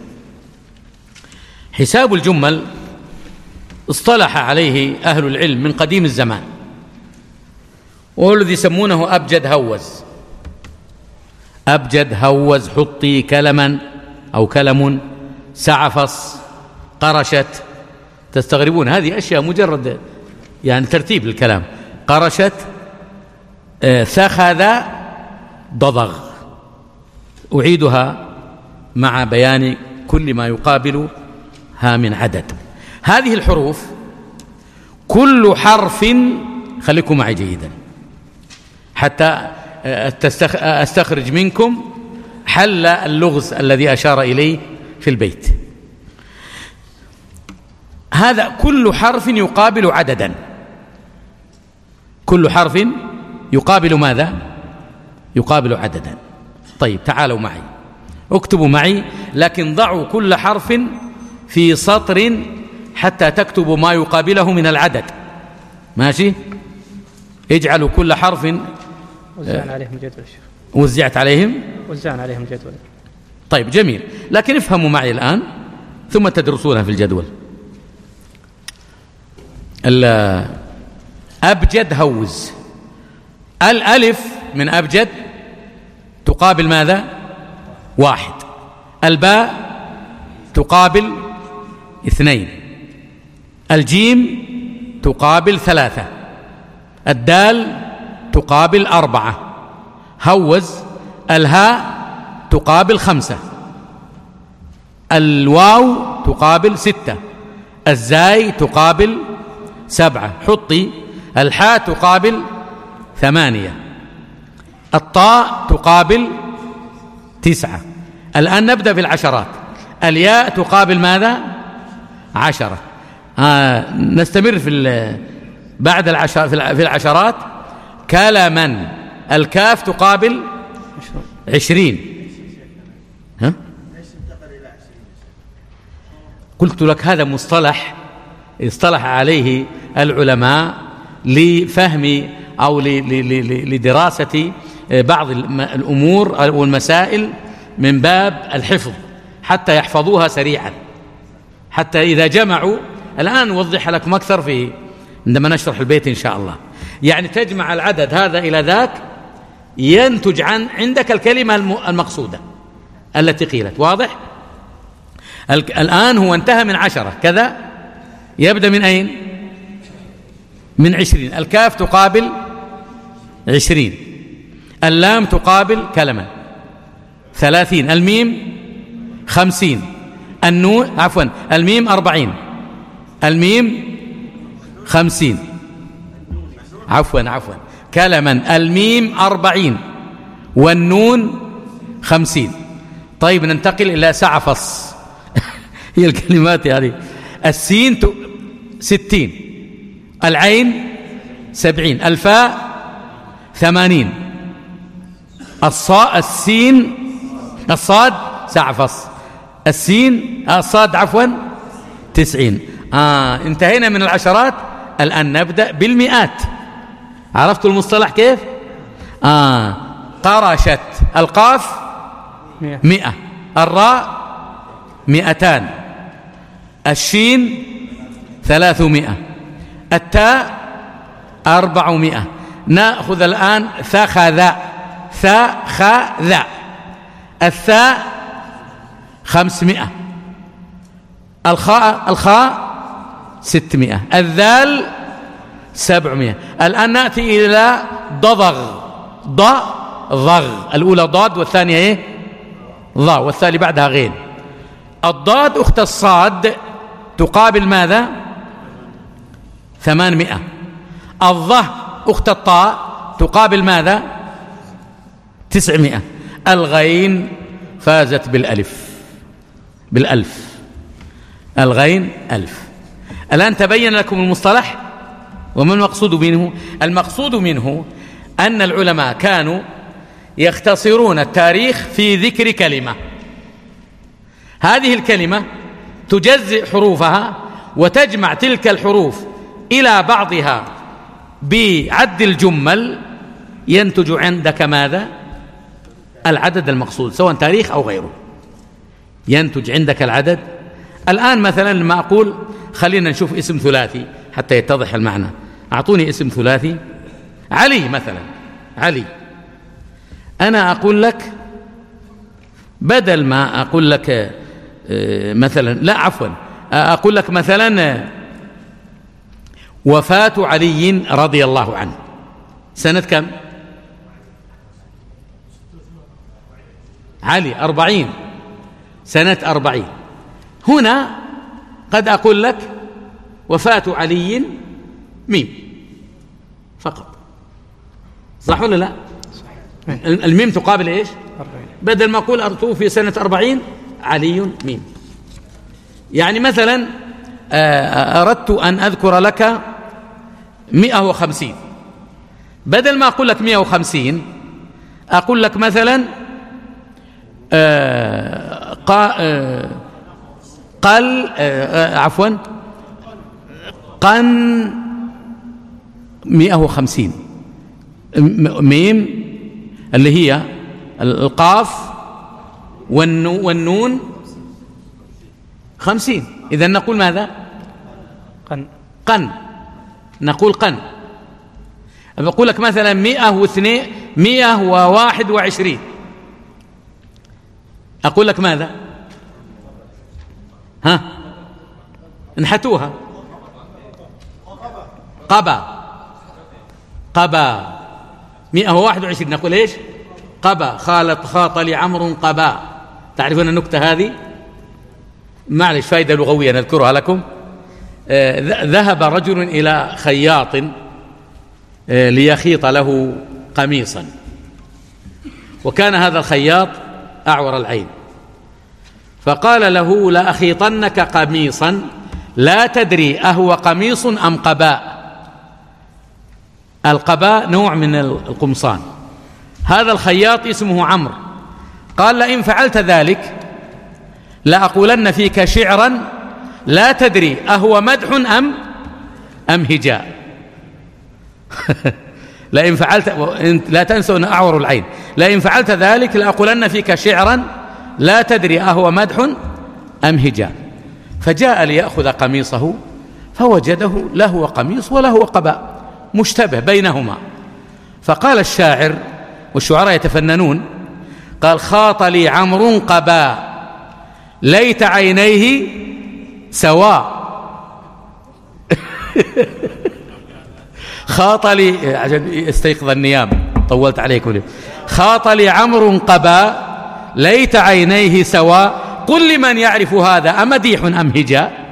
حساب الجمل اصطلح عليه أهل العلم من قديم الزمان، وهو الذي يسمونه أبجد هوز. أبجد هوز حطي كلما أو كلم سعفص قرشت. تستغربون هذه أشياء مجرد يعني ترتيب الكلام. قرشت ثخذ ضضغ. أعيدها مع بيان كل ما يقابلها من عدد. هذه الحروف كل حرف، خليكم معي جيدا حتى أستخرج منكم حل اللغز الذي أشار إليه في البيت. هذا كل حرف يقابل عددا. كل حرف يقابل ماذا؟ يقابل عددا. طيب تعالوا معي اكتبوا معي، لكن ضعوا كل حرف في سطر حتى تكتبوا ما يقابله من العدد. ماشي؟ اجعلوا كل حرف. وزعنا عليهم جدول الشيخ. وزعت عليهم؟ وزعنا عليهم جدول. طيب جميل، لكن افهموا معي الآن ثم تدرسونها في الجدول. أبجد هوز. الألف من أبجد تقابل ماذا؟ واحد. الباء تقابل اثنين. الجيم تقابل ثلاثة. الدال تقابل أربعة. هوز. الهاء تقابل خمسة. الواو تقابل ستة. الزاي تقابل سبعة. حطي. الحاء تقابل ثمانية. الطاء تقابل تسعة. الآن نبدأ في العشرات. الياء تقابل ماذا؟ عشرة. آه نستمر في بعد العشر في العشرات. كلما. الكاف تقابل عشرين. ها؟ قلت لك هذا مصطلح اصطلح عليه العلماء لفهم أو لدراسة بعض الأمور والمسائل من باب الحفظ حتى يحفظوها سريعا، حتى إذا جمعوا. الآن نوضح لكم أكثر في عندما نشرح البيت إن شاء الله. يعني تجمع العدد هذا إلى ذاك ينتج عن عندك الكلمة المقصودة التي قيلت. واضح؟ الآن هو انتهى من عشرة كذا، يبدأ من أين؟ من عشرين. الكاف تقابل عشرين. اللام تقابل كلمة ثلاثين. الميم خمسين. النون عفوا الميم أربعين. الميم خمسين. عفوا عفوا كلما. الميم أربعين والنون خمسين. طيب ننتقل إلى سعفص. هي الكلمات يعني. السين ستين. العين سبعين. الفاء ثمانين. الصاء السين الصاد سعفص. السين الصاد عفوا تسعين. آه انتهينا من العشرات. الآن نبدأ بالمئات. عرفتوا المصطلح كيف؟ آه قرشت. القاف مئة. الراء مئتان. الشين ثلاثمائة. التاء أربعمائة. نأخذ الآن ثخذ. ثخذ. الثاء خمسمائة. الخاء الخاء ستمائة. الذال سبعمائة. الآن نأتي إلى ضضغ. ضضغ. الأولى ضاد والثانية إيه؟ ضاء والثانية بعدها غين. الضاد أخت الصاد تقابل ماذا؟ ثمانمائة. الضه أخت الطاء تقابل ماذا؟ تسعمائة. الغين فازت بالألف، بالألف. الغين ألف. الآن تبين لكم المصطلح وما المقصود منه. المقصود منه أن العلماء كانوا يختصرون التاريخ في ذكر كلمة، هذه الكلمة تجزئ حروفها وتجمع تلك الحروف إلى بعضها بعد الجمل، ينتج عندك ماذا؟ العدد المقصود، سواء تاريخ أو غيره، ينتج عندك العدد. الآن مثلا لما أقول خلينا نشوف اسم ثلاثي حتى يتضح المعنى. أعطوني اسم ثلاثي. علي مثلا، علي. أنا أقول لك بدل ما أقول لك مثلا، لا عفوا، أقول لك مثلا وفاة علي رضي الله عنه سنة كم؟ علي أربعين، سنة أربعين. هنا قد أقول لك وفاة علي ميم فقط، صح ولا لا؟ الميم تقابل إيش؟ بدل ما أقول أرتوفي سنة أربعين علي ميم. يعني مثلا أردت أن أذكر لك مئة وخمسين، بدل ما أقول لك مئة وخمسين أقول لك مثلا قل عفوا قن مئة وخمسين، ميم اللي هي القاف والنون خمسين. إذن نقول ماذا؟ قن. قن، نقول قن. بقول لك مثلا مئة واثنين، مئة وواحد وعشرين، أقول لك ماذا؟ ها انحتوها. قبا، قبا مئة وواحد وعشرين، نقول إيش؟ قبا. خالط خاط لعمر قبا. تعرفون النكتة هذه؟ معلش فائدة لغوية نذكرها لكم. آه ذهب رجل إلى خياط آه ليخيط له قميصا، وكان هذا الخياط أعور العين، فقال له لأخيطنك قميصا لا تدري أهو قميص أم قباء. القباء نوع من القمصان. هذا الخياط اسمه عمرو، قال لئن فعلت ذلك لأقولن فيك شعرا لا تدري أهو مدح أم أم هجاء. لئن فعلت، لا تنسوا أن أعور العين، لئن فعلت ذلك لأقولن فيك شعرا لا تدري أهو مدح أم هجاء. فجاء ليأخذ قميصه فوجده له قميص وله قباء مشتبه بينهما، فقال الشاعر، والشعراء يتفننون، قال خاط لي عمرو قباء ليت عينيه سواء. خاط لي، عشان يستيقظ النيام طولت عليكم، خاط لي عمرو قباء ليت عينيه سواء قل لمن يعرف هذا أمديح أم هجاء.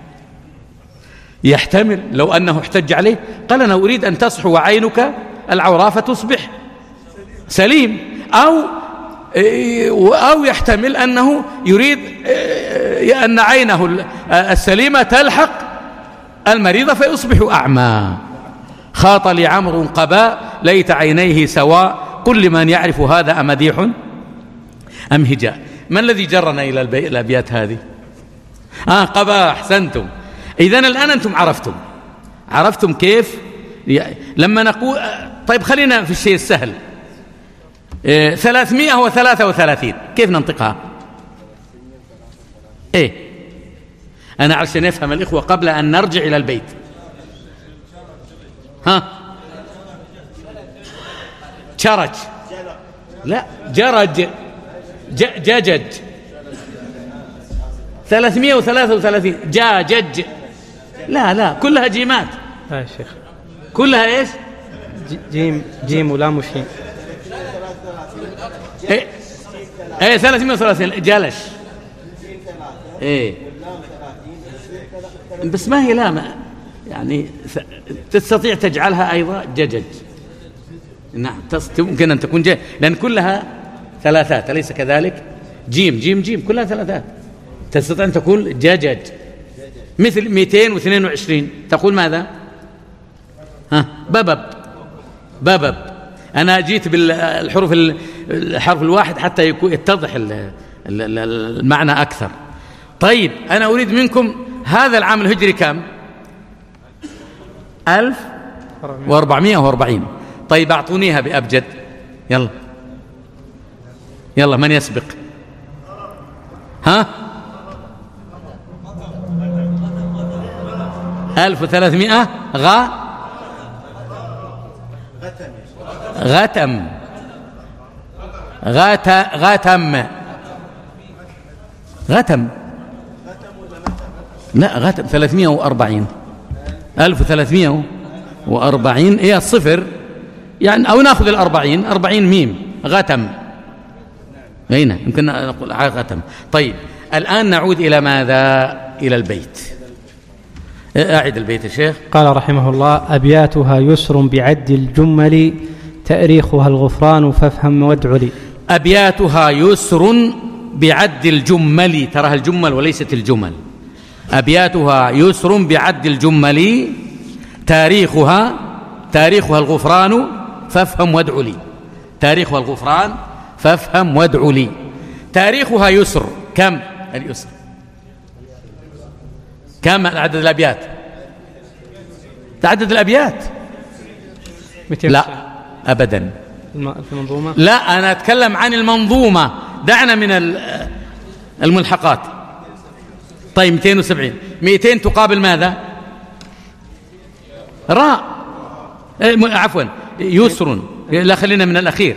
يحتمل لو أنه احتج عليه قال أنا أريد أن تصحو عينك العوراء فتصبح سليم، أو أو يحتمل أنه يريد أن عينه السليمة تلحق المريضة فيصبح أعمى. خاط لي عمرو قباء ليت عينيه سواء قل لمن يعرف هذا أمديح أم هجاء. ما الذي جرنا إلى الأبيات هذه؟ آه قباء، أحسنتم. إذن الآن أنتم عرفتم عرفتم كيف لما نقول. طيب خلينا في الشيء السهل. ثلاثمائة وثلاثة وثلاثين كيف ننطقها؟ إيه أنا عشان يفهم الإخوة قبل أن نرجع إلى البيت. ها شرج، لا جرج، ججج. ثلاثمائة وثلاثة وثلاثين جاجج، لا لا كلها جيمات. لا يا شيخ كلها إيش؟ جيم جيم ولام وشين. ايه ايه ثلاثمائة وثلاثين جلش. ايه بس ما هي لام، يعني تستطيع تجعلها ايضا ججج. نعم يمكن أن تكون جاء، لأن كلها ثلاثات أليس كذلك؟ جيم جيم جيم كلها ثلاثات. تستطيع أن تقول جاجج مثل مئتين واثنين وعشرين تقول ماذا؟ ها ببب ببب. أنا جيت بالحروف الحرف الواحد حتى يتضح المعنى أكثر. طيب أنا أريد منكم هذا العام الهجري كم؟ ألف وأربعمائة وأربعين. طيب أعطونيها بأبجد. يلا يلا من يسبق؟ ها ألف وثلاثمائة غا غتم غت غتم غتم لا غتم ثلاثمائة وأربعين ألف وثلاثمائة وأربعين هي الصفر يعني، أو نأخذ الأربعين أربعين ميم غتم. هنا يمكن نقول غتم. طيب الآن نعود إلى ماذا؟ إلى البيت. أعد البيت يا شيخ. قال رحمه الله: أبياتها يسر بعد الجمل تأريخها الغفران فافهم وادع لي. أبياتها يسر بعد الجمل، تراها الجمل وليست الجمل. أبياتها يسر بعد الجمل تاريخها تاريخها الغفران فافهم وادع لي. تاريخها الغفران فافهم وادع لي. تاريخها يسر. كم اليسر؟ كم عدد الأبيات؟ تعدد الأبيات؟ لا أبدا. المنظومة؟ لا أنا أتكلم عن المنظومة، دعنا من الملحقات. طيب مئتين وسبعين. مئتين تقابل ماذا؟ راء. عفوا يسر. لا خلينا من الأخير.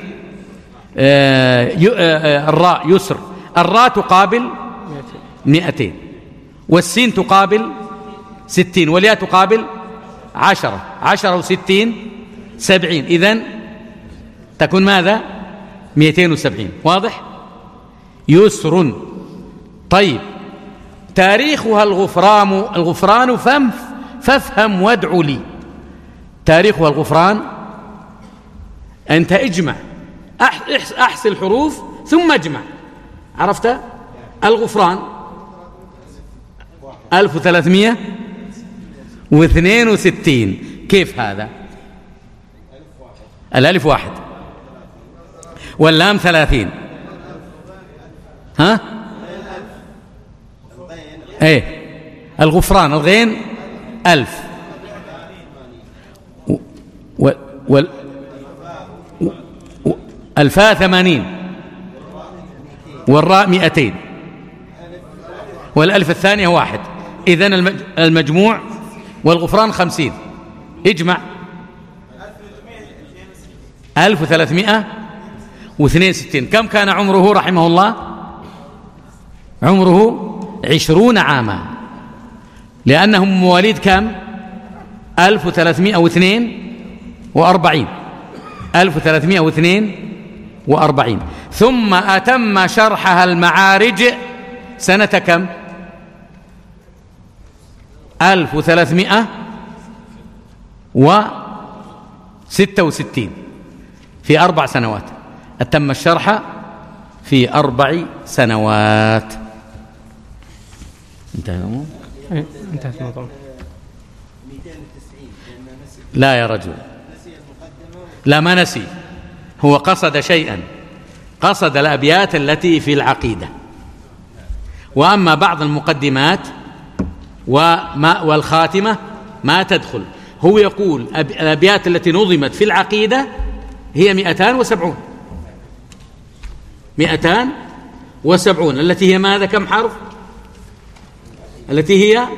الراء يسر. الراء تقابل مئتين، والسين تقابل ستين، والياء تقابل عشرة. عشرة وستين سبعين، إذن تكون ماذا؟ مئتين وسبعين. واضح؟ يسر. طيب تاريخها الغفران الغفران فم فافهم وادع لي. تاريخها الغفران. أنت اجمع، أحصي الحروف ثم اجمع. عرفت؟ الغفران ألف وثلاثمائة واثنين وستين. كيف هذا؟ الألف واحد واللام ثلاثين. ها؟ ايه الغفران الغين ألف و وال ألفا ثمانين، والراء مئتين، والألف الثانية واحد. إذن المجموع والغفران خمسين. اجمع ألف وثلاثمائة واثنين وستين. كم كان عمره رحمه الله؟ عمره عشرون عاما، لأنهم مواليد كم؟ ألف وثلاثمائة واثنين وأربعين. ألف وثلاثمائة واثنين وأربعين. ثم أتم شرحها المعارج سنة كم؟ ألف وثلاثمائة وستة وستين. في أربع سنوات أتم الشرح، في أربع سنوات. انتهى الأمور؟ انتهت الموضوع. لا يا رجل، لا ما نسي، هو قصد شيئا، قصد الأبيات التي في العقيدة. وأما بعض المقدمات وما والخاتمة ما تدخل. هو يقول الأبيات التي نظمت في العقيدة هي مئتان وسبعون. مئتان وسبعون التي هي ماذا؟ كم حرف؟ التي هي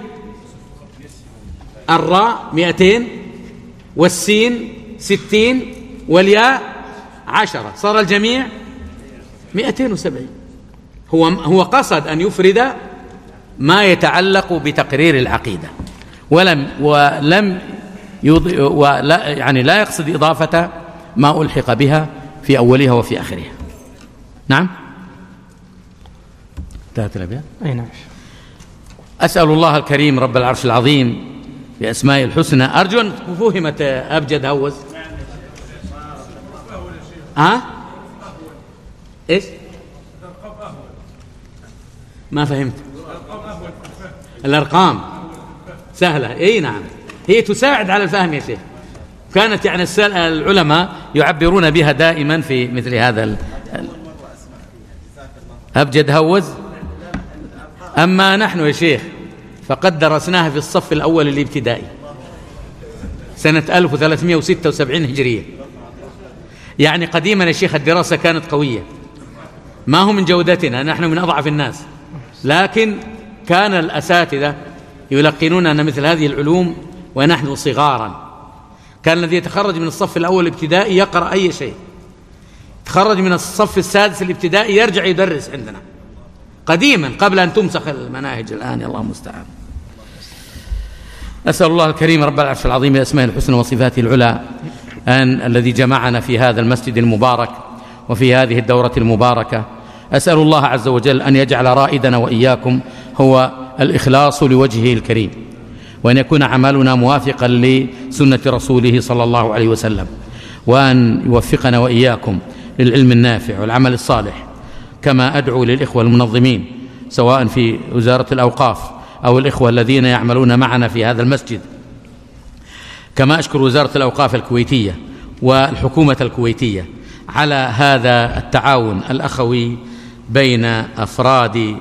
الراء مئتين، والسين ستين، والياء عشرة، صار الجميع مئتين وسبعين. هو هو قصد أن يفرد ما يتعلق بتقرير العقيدة، ولم ولم يض... ولا يعني لا يقصد إضافة ما ألحق بها في أولها وفي آخرها. نعم. انتهت الأبيات. أي نعم. أسأل الله الكريم رب العرش العظيم بأسماء الحسنى. أرجو أن فهمت أبجد هوز. ها إيش ما فهمت؟ الأرقام سهلة، أي نعم، هي تساعد على الفهم يا شيخ. كانت يعني العلماء يعبرون بها دائما في مثل هذا ال... أبجد هوز. أما نحن يا شيخ فقد درسناها في الصف الأول الابتدائي سنة ألف وثلاثمائة وستة وسبعين هجرية، يعني قديما يا شيخ الدراسة كانت قوية، ما هو من جودتنا، نحن من أضعف الناس، لكن كان الأساتذة يلقنوننا مثل هذه العلوم ونحن صغارا. كان الذي يتخرج من الصف الأول الابتدائي يقرأ أي شيء، تخرج من الصف السادس الابتدائي يرجع يدرس عندنا قديما قبل أن تمسخ المناهج الآن، الله المستعان. أسأل الله الكريم رب العرش العظيم بأسمائه الحسنى وصفاته العلى أن الذي جمعنا في هذا المسجد المبارك وفي هذه الدورة المباركة، أسأل الله عز وجل أن يجعل رائدنا وإياكم هو الإخلاص لوجهه الكريم، وأن يكون عملنا موافقا لسنة رسوله صلى الله عليه وسلم، وأن يوفقنا وإياكم للعلم النافع والعمل الصالح، كما أدعو للإخوة المنظمين سواء في وزارة الأوقاف أو الإخوة الذين يعملون معنا في هذا المسجد، كما أشكر وزارة الأوقاف الكويتية والحكومة الكويتية على هذا التعاون الأخوي بين أفراد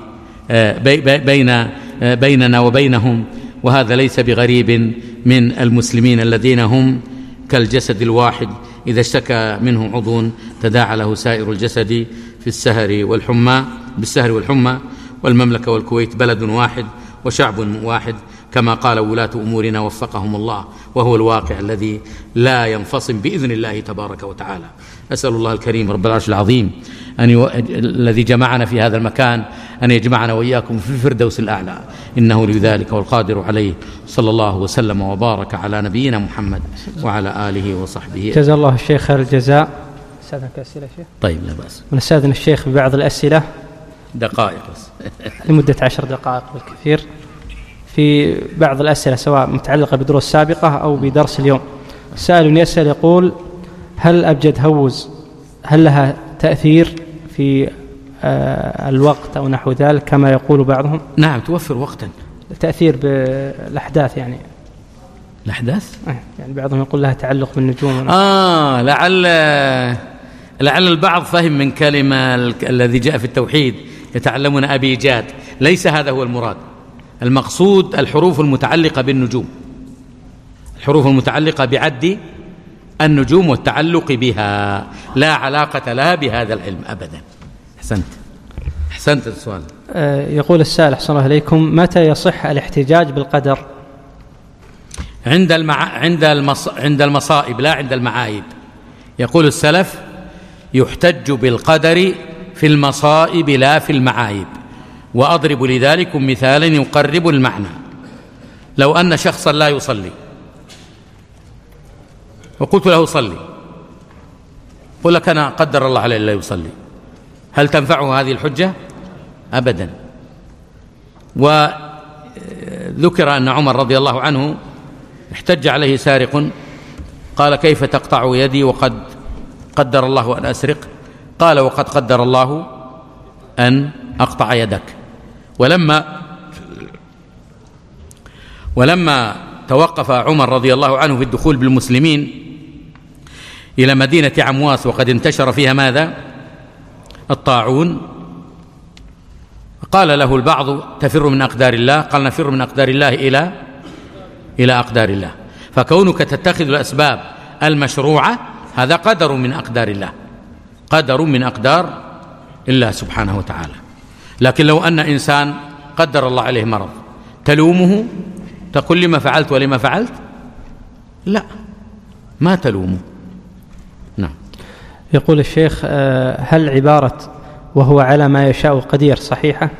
بين بيننا وبينهم، وهذا ليس بغريب من المسلمين الذين هم كالجسد الواحد إذا اشتكى منه عضو تداعى له سائر الجسد في السهر والحمى بالسهر والحمى. والمملكة والكويت بلد واحد وشعب واحد كما قال ولاة أمورنا وفقهم الله، وهو الواقع الذي لا ينفصم بإذن الله تبارك وتعالى. أسأل الله الكريم رب العرش العظيم أن يو... الذي جمعنا في هذا المكان أن يجمعنا وإياكم في الفردوس الأعلى، إنه لذلك والقادر عليه. صلى الله وسلم وبارك على نبينا محمد وعلى آله وصحبه. جزا الله الشيخ خير الجزاء. استاذنك أسئلة شيخ؟ طيب لا بأس. ونستاذن الشيخ ببعض الأسئلة دقائق بس لمدة عشر دقائق بالكثير في بعض الأسئلة سواء متعلقة بدروس سابقة أو بدرس اليوم. سائل يسأل يقول: هل أبجد هوز هل لها تأثير في الوقت أو نحو ذلك كما يقول بعضهم؟ نعم توفر وقتا. تأثير بالأحداث يعني الأحداث؟ يعني بعضهم يقول لها تعلق بالنجوم. آه لعل لعل البعض فهم من كلمة الذي جاء في التوحيد يتعلمون أبيجاد، ليس هذا هو المراد. المقصود الحروف المتعلقة بالنجوم، الحروف المتعلقة بعد النجوم والتعلق بها، لا علاقة لها بهذا العلم أبدا. أحسنت أحسنت السؤال. يقول السائل أحسن الله إليكم: متى يصح الاحتجاج بالقدر؟ عند المع... عند المص... عند المصائب لا عند المعايب. يقول السلف: يحتج بالقدر في المصائب لا في المعايب. وأضرب لذلك مثالا يقرب المعنى. لو أن شخصا لا يصلي وقلت له صلي، قل لك أنا قدر الله عليه لا يصلي، هل تنفعه هذه الحجة؟ أبدا. وذكر أن عمر رضي الله عنه احتج عليه سارق، قال: كيف تقطع يدي وقد قدر الله أن أسرق؟ قال: وقد قدر الله أن أقطع يدك. ولما ولما توقف عمر رضي الله عنه في الدخول بالمسلمين إلى مدينة عمواس وقد انتشر فيها ماذا؟ الطاعون، قال له البعض: تفر من أقدار الله. قال: نفر من أقدار الله إلى إلى أقدار الله. فكونك تتخذ الأسباب المشروعة هذا قدر من أقدار الله، قدر من أقدار الله سبحانه وتعالى. لكن لو أن إنسان قدر الله عليه مرض تلومه؟ تقول لما فعلت ولما فعلت؟ لا، ما تلومه. نعم. يقول الشيخ: هل عبارة وهو على ما يشاء قدير صحيحة؟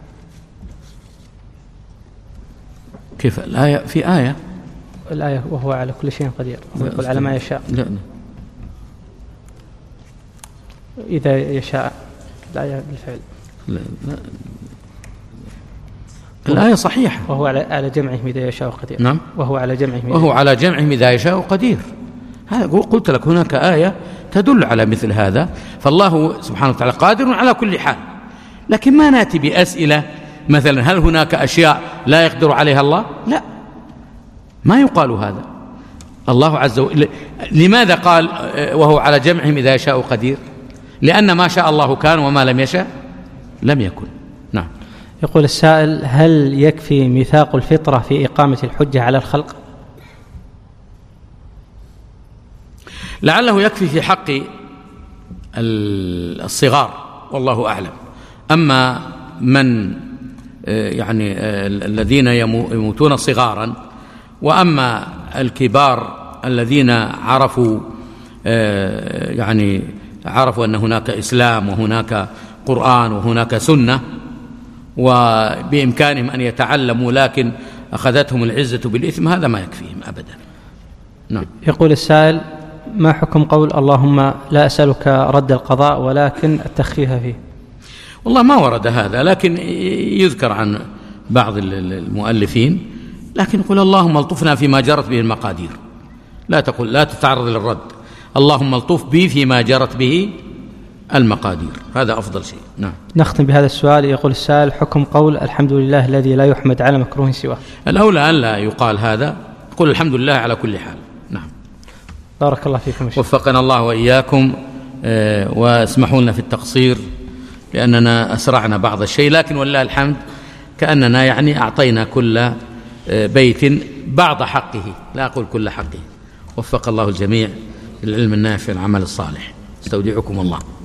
كيف الآية؟ في آية الآية وهو على كل شيء قدير، ويقول على ما يشاء. لا. إذا يشاء الآية بالفعل. لا. لا. الآية صحيحة. وهو على جمعهم إذا يشاء قدير. نعم. وهو على جمعهم وهو على جمعهم إذا يشاء قدير. هذا قلت لك هناك آية تدل على مثل هذا. فالله سبحانه وتعالى قادر على كل حال، لكن ما نأتي بأسئلة مثلا هل هناك أشياء لا يقدر عليها الله؟ لا، ما يقال هذا. الله عز وجل لماذا قال وهو على جمعهم إذا يشاء قدير؟ لأن ما شاء الله كان وما لم يشاء لم يكن. نعم. يقول السائل: هل يكفي ميثاق الفطرة في إقامة الحجة على الخلق؟ لعله يكفي في حق الصغار والله أعلم. أما من يعني الذين يموتون صغارا، وأما الكبار الذين عرفوا يعني عرفوا أن هناك إسلام وهناك قرآن وهناك سنة وبإمكانهم أن يتعلموا لكن أخذتهم العزة بالإثم، هذا ما يكفيهم أبدا. نعم. يقول السائل: ما حكم قول اللهم لا أسألك رد القضاء ولكن التخفيف فيه؟ والله ما ورد هذا، لكن يذكر عن بعض المؤلفين، لكن قل اللهم الطفنا فيما جرت به المقادير، لا تقول لا تتعرض للرد، اللهم الطف بي فيما جرت به المقادير، هذا أفضل شيء. نعم. نختم بهذا السؤال. يقول السائل: حكم قول الحمد لله الذي لا يحمد على مكروه سواه؟ الأولى أن لا يقال هذا، قل الحمد لله على كل حال. نعم. بارك الله فيكم. وفقنا الله وإياكم، واسمحوا لنا في التقصير لأننا أسرعنا بعض الشيء، لكن والله الحمد كأننا يعني أعطينا كل بيت بعض حقه، لا أقول كل حقه. وفق الله الجميع للعلم النافع والعمل الصالح. استودعكم الله.